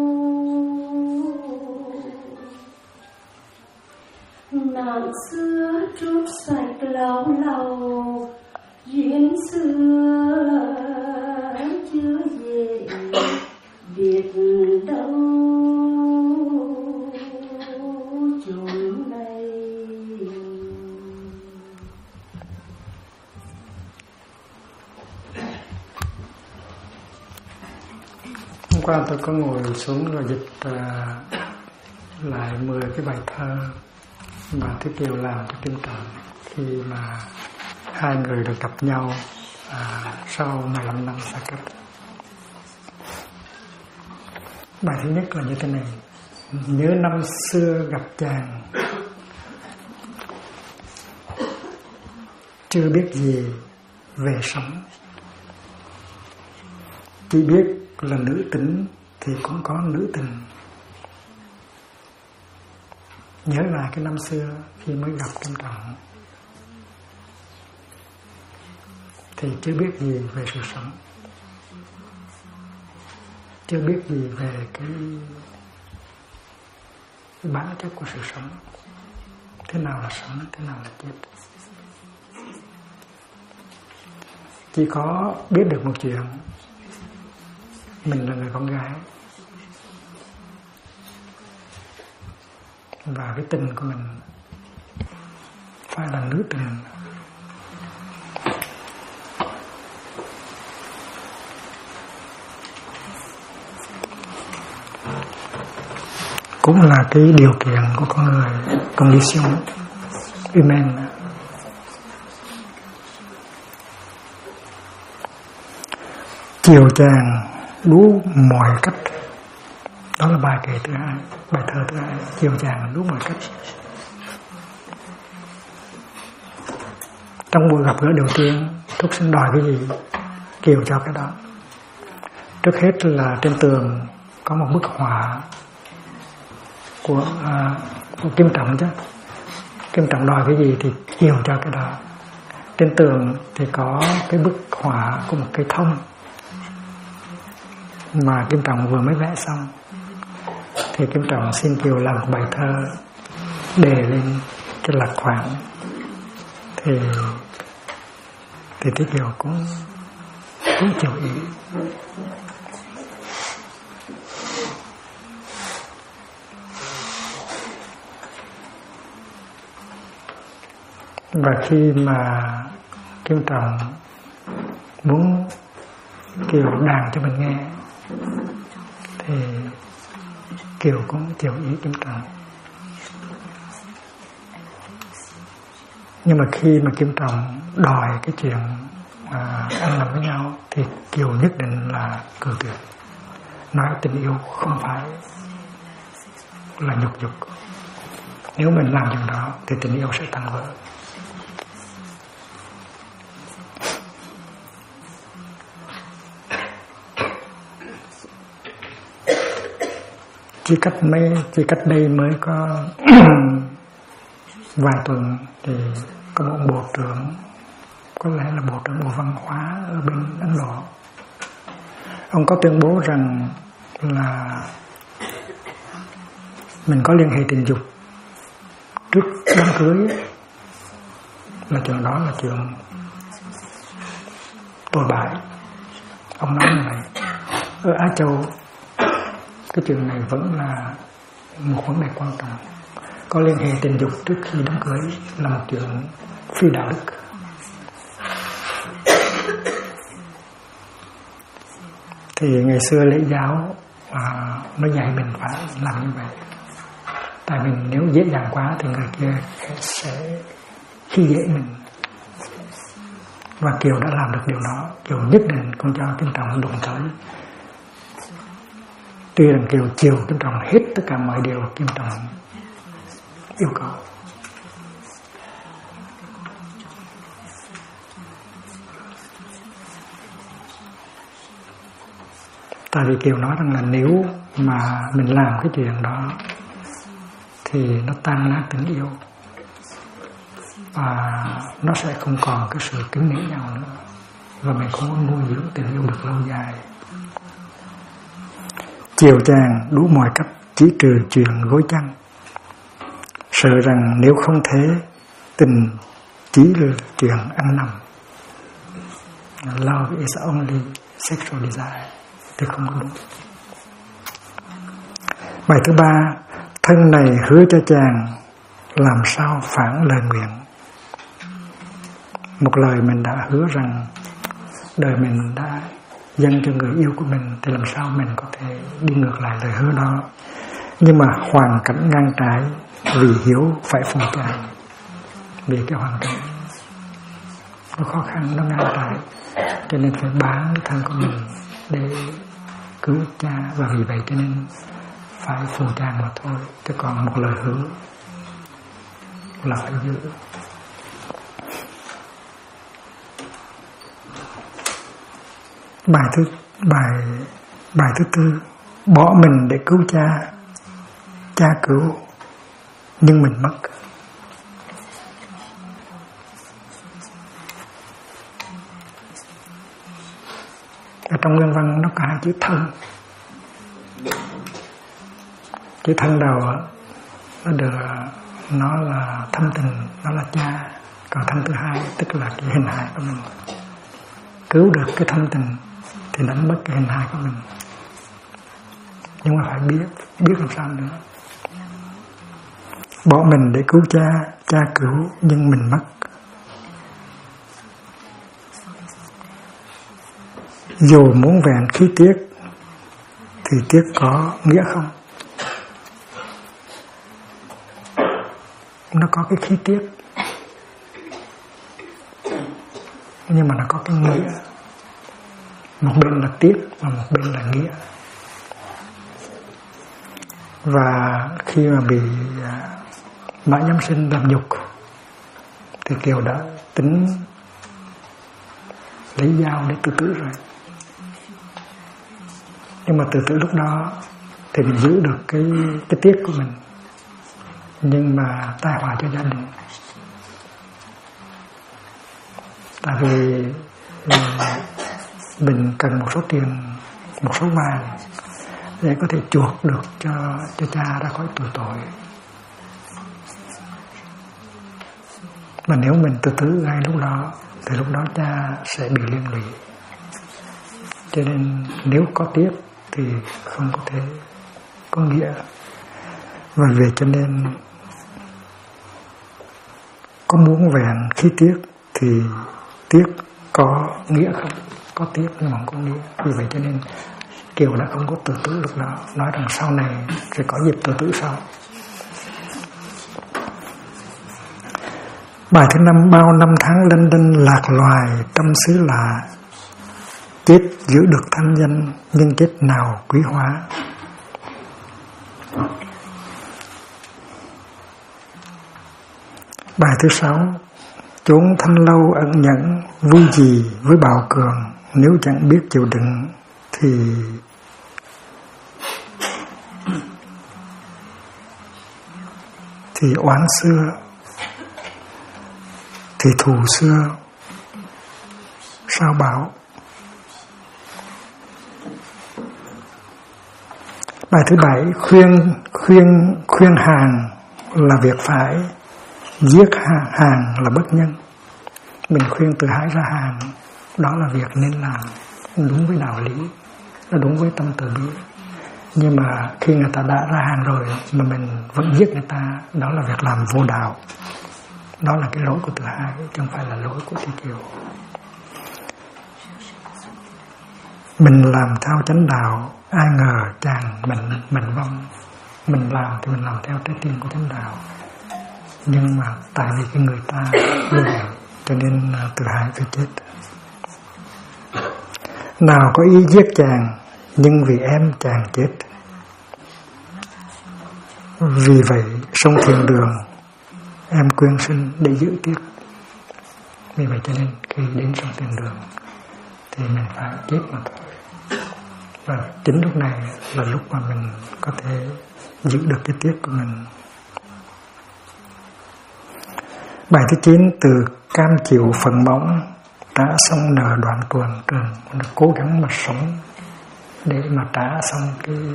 Nàng xưa trút sạch lâu lâu, duyên xưa chưa về biết đâu chốn này. Hôm qua tôi có ngồi xuống rồi dịch lại 10 cái bài thơ mà Thiết Kiều làm cho Kim Trọng khi mà hai người được gặp nhau sau 15 năm xa cách. Bài thứ nhất là như thế này: nhớ năm xưa gặp chàng, chưa biết gì về sống, chỉ biết là nữ tính thì cũng có nữ tình. Nhớ lại cái năm xưa khi mới gặp Kim Trọng thì chưa biết gì về sự sống, chưa biết gì về cái bản chất của sự sống, thế nào là sống, thế nào là chết. Chỉ có biết được một chuyện, mình là người con gái và cái tình của mình phải là nữ tình. Cũng là cái điều kiện của con người, condition humaine. Chiều chàng đủ mọi cách, đó là bài kể thứ hai, bài thơ thứ hai. Chiều chàng đủ mọi cách. Trong buổi gặp gỡ đầu tiên, Thúc Sinh đòi cái gì, Kiều cho cái đó. Trước hết là trên tường có một bức họa của của Kim Trọng chứ. Kim Trọng đòi cái gì thì chiều cho cái đó. Trên tường thì có cái bức họa của một cây thông mà Kim Trọng vừa mới vẽ xong, thì Kim Trọng xin Kiều làm một bài thơ đề lên cái lạc khoảng, thì Tí Kiều cũng chịu ý. Và khi mà Kim Trọng muốn Kiều đàn cho mình nghe thì Kiều cũng chịu ý Kim Trọng. Nhưng mà khi mà Kim Trọng đòi cái chuyện ăn nằm với nhau thì Kiều nhất định là cự tuyệt, nói tình yêu không phải là nhục dục, nếu mình làm chuyện đó thì tình yêu sẽ tan vỡ. Chỉ cách đây mới có vài tuần thì có một bộ trưởng, có lẽ là bộ trưởng Bộ Văn hóa ở bên Ấn Độ, ông có tuyên bố rằng là mình có liên hệ tình dục trước đám cưới là chuyện đó là chuyện tồi bại. Ông nói như vậy. Ở Á Châu cái chuyện này vẫn là một vấn đề quan trọng. Có liên hệ tình dục trước khi đám cưới là một chuyện phi đạo đức. Thì ngày xưa lễ giáo nó dạy mình phải làm như vậy. Tại mình nếu dễ dàng quá thì người kia sẽ khi dễ mình. Và Kiều đã làm được điều đó. Kiều nhất định không cho Kim Trọng đụng tới. Tuy rằng Kiều chiều Kim Trọng hết tất cả mọi điều Kim Trọng yêu cầu. Tại vì Kiều nói rằng là nếu mà mình làm cái chuyện đó thì nó tan nát tình yêu và nó sẽ không còn cái sự kính nể nhau nữa, và mình không có nuôi dưỡng tình yêu được lâu dài. Chiều chàng đủ mọi cách chỉ trừ chuyện gối chăn, sợ rằng nếu không thế tình chỉ là chuyện ăn nằm. Love is only sexual desire thì không có đúng. Bài thứ 3, thân này hứa cho chàng làm sao phản lời nguyện. Một lời mình đã hứa rằng đời mình đã dâng cho người yêu của mình thì làm sao mình có thể đi ngược lại lời hứa đó. Nhưng mà hoàn cảnh ngang trái, vì hiếu phải phù chàng. Vì cái hoàn cảnh nó khó khăn, nó ngang trái, cho nên phải bán cái thân của mình để cứu cha, và vì vậy cho nên phải phù chàng mà thôi. Chứ còn một lời hứa là phải giữ. Bài thứ 4, bỏ mình để cứu cha, cha cứu nhưng mình mất. Ở trong nguyên văn nó có 2 chữ thân. Chữ thân đầu nó là thâm tình, nó là cha. Còn thân thứ 2 tức là cái hình hài của mình. Cứu được cái thâm tình thì đánh mất cái hình hài của mình. Nhưng mà phải biết làm sao nữa. Bỏ mình để cứu cha, cha cứu nhưng mình mất. Dù muốn vẹn khí tiết thì tiết có nghĩa không? Nó có cái khí tiết, nhưng mà nó có cái nghĩa. Một bên là tiết và một bên là nghĩa. Và khi mà bị Mã Nhâm Sinh làm nhục thì Kiều đã tính lấy dao để tự tử rồi. Nhưng mà tự tử lúc đó thì mình giữ được cái tiết của mình. nhưng mà tai họa cho gia đình. Tại vì mình cần một số tiền, một số vàng để có thể chuộc được cho cha ra khỏi tù tội. Mà nếu mình từ từ ngay lúc đó thì lúc đó cha sẽ bị liên lụy. Cho nên nếu có tiếc thì không có thể có nghĩa. Và về cho nên có muốn vẹn khi tiếc thì tiếc có nghĩa không? Có tiếc nhưng mà không có nghĩa. Vì vậy cho nên Kiều đã không có tự tử lúc đó, nói rằng sau này sẽ có dịp tự tử sau. Bài thứ 5: bao năm tháng lênh đênh lạc loài tâm xứ lạ, chết giữ được thanh danh nhưng chết nào quý hóa. Bài thứ 6: chốn thanh lâu ẩn nhẫn, vui gì với bào cường, nếu chẳng biết chịu đựng thì oán xưa, thì thù xưa sao bảo. Bài thứ 7: khuyên hàng là việc phải, giết hàng là bất nhân. Mình khuyên từ hái ra hàng, đó là việc nên làm, đúng với đạo lý, nó đúng với tâm từ bi. Nhưng mà khi người ta đã ra hàng rồi mà mình vẫn giết người ta, đó là việc làm vô đạo. Đó là cái lỗi của Từ Hai, chứ không phải là lỗi của Thi Kiều. Mình làm theo chánh đạo, ai ngờ chàng mình vong. Mình làm thì mình làm theo trái tim của chánh đạo, nhưng mà tại vì cái người ta lừa, cho nên Từ Hai phải chết. Nào có ý giết chàng, nhưng vì em chàng chết. Vì vậy sông Thiền Đường em quyên sinh để giữ tiếc. Vì vậy cho nên khi đến sông Thiền Đường thì mình phải chết mà thôi. Và chính lúc này là lúc mà mình có thể giữ được cái tiếc của mình. Bài thứ 9: từ cam chịu phần mỏng, trả xong nợ đoạn tuần trường. Mình cố gắng mà sống để mà trả xong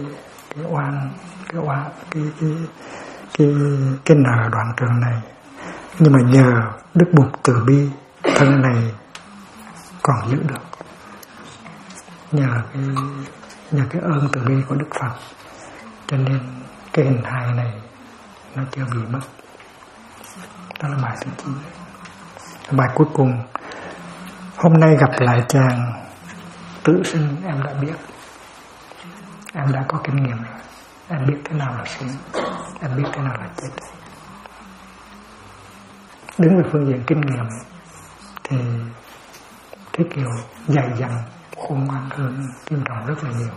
cái nợ đoạn trường này. Nhưng mà nhờ đức Bụt từ bi, thân này còn giữ được. Nhờ cái ơn từ bi của Đức Phật, cho nên cái hình hài này nó chưa bị mất. Đó là bài thứ 9. Bài cuối cùng: hôm nay gặp lại chàng, tự sinh em đã biết. Em đã có kinh nghiệm rồi. Em biết thế nào là sống, em biết thế nào là chết. Đứng về phương diện kinh nghiệm thì Thế Kiều dày dặn khôn ngoan hơn Kim Trọng rất là nhiều.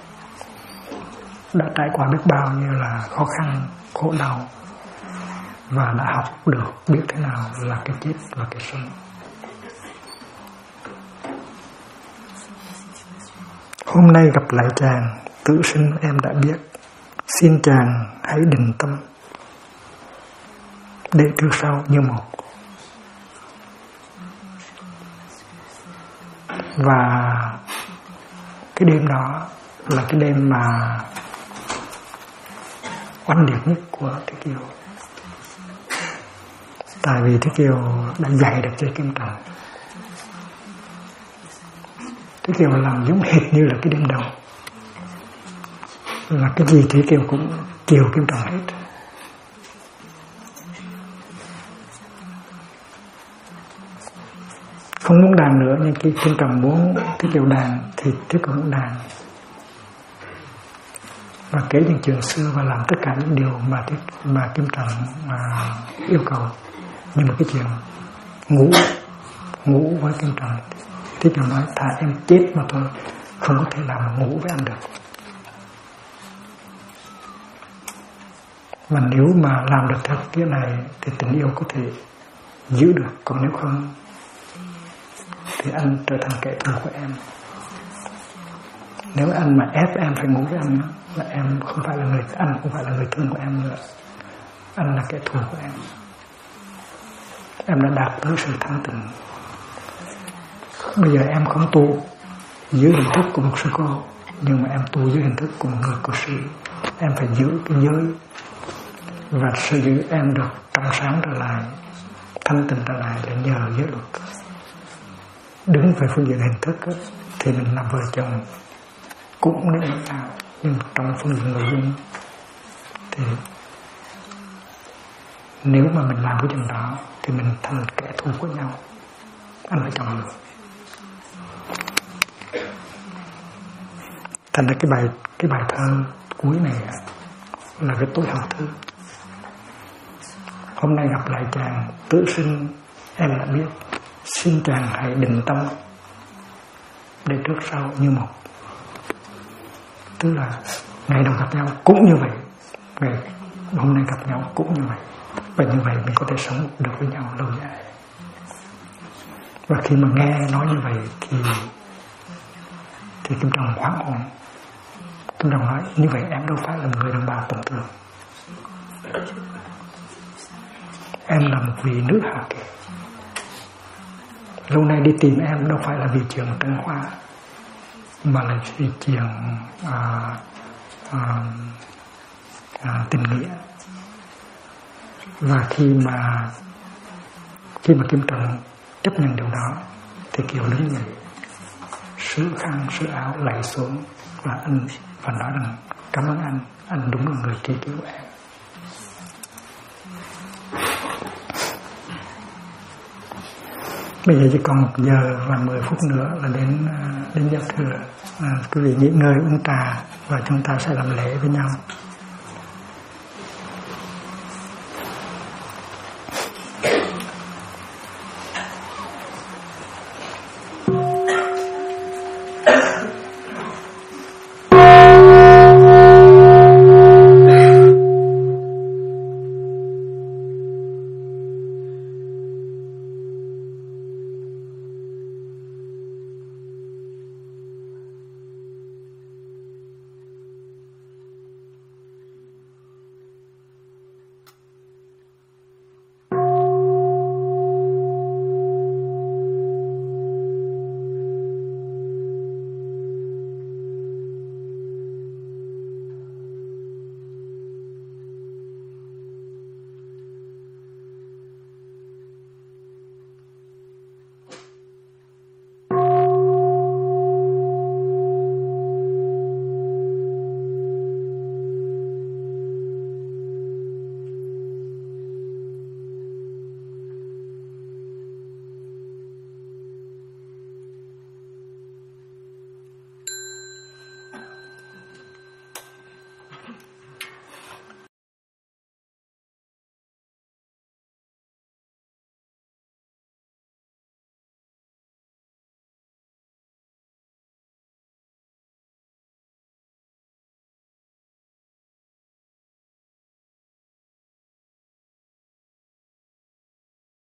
Đã trải qua biết bao nhiêu là khó khăn, khổ đau, và đã học được biết thế nào là cái chết và cái sống. Hôm nay gặp lại chàng, tự sinh em đã biết. Xin chàng hãy định tâm để trước sau như một. Và cái đêm đó là cái đêm mà oanh liệt nhất của Thế Kiều. Tại vì Thế Kiều đã dạy được cho Kim Trọng. Thế Kiều làm giống hệt như là cái đêm đầu, là cái gì Thế Kiều cũng chiều Kim Trọng hết. Không muốn đàn nữa, nhưng khi Kim Trọng muốn Thế Kiều đàn thì Thế Kiều cũng đàn, và kể những chuyện xưa và làm tất cả những điều mà Kim Trọng yêu cầu. Nhưng mà cái chuyện ngủ với Kim Trọng, Thế Kiều nói thà em chết mà thôi, không có thể làm ngủ với anh được. Mà nếu mà làm được theo cái này thì tình yêu có thể giữ được, còn nếu không thì anh trở thành kẻ thù của em. Nếu anh mà ép em phải ngủ với anh là em không phải là người, anh không phải là người thương của em nữa. anh là kẻ thù của em. Em đã đạt tới sự thanh tịnh. Bây giờ em không tu dưới hình thức của một sư cô, nhưng mà em tu dưới hình thức của một người cư sĩ. Em phải giữ cái giới, và sự giữ em được trong sáng trở lại, thanh tịnh trở lại là nhờ giới luật. Đứng về phương diện hình thức thì mình làm vợ chồng cũng đến mức nào, nhưng trong phương diện nội dung thì nếu mà mình làm cái chuyện đó thì mình thành kẻ thù của nhau. Anh phải chọn lựa. Thành ra cái bài thơ cuối này là cái tối hậu thư. Hôm nay gặp lại chàng tự sinh em đã biết, xin chàng hãy định tâm để trước sau như một. Tức là ngày đầu gặp nhau cũng như vậy, ngày hôm nay gặp nhau cũng như vậy, và như vậy mình có thể sống được với nhau lâu dài. Và khi mà nghe nói như vậy thì Kim Trọng hoảng hồn. Kim Trọng nói như vậy em đâu phải là một người đàn bà tầm thường, em là một vị nữ hạ kỳ. Lâu nay đi tìm em đâu phải là vì chuyện trân hoa, mà là vì chuyện tình nghĩa. Và khi mà Kim Trọng chấp nhận điều đó thì Kiều đứng dậy, sửa khăn sửa áo lạy xuống và nói rằng cảm ơn anh đúng là người cứu cứu em. Bây giờ chỉ còn 1 giờ và 10 phút nữa là đến giao thừa. Quý vị nghỉ ngơi uống trà và chúng ta sẽ làm lễ với nhau.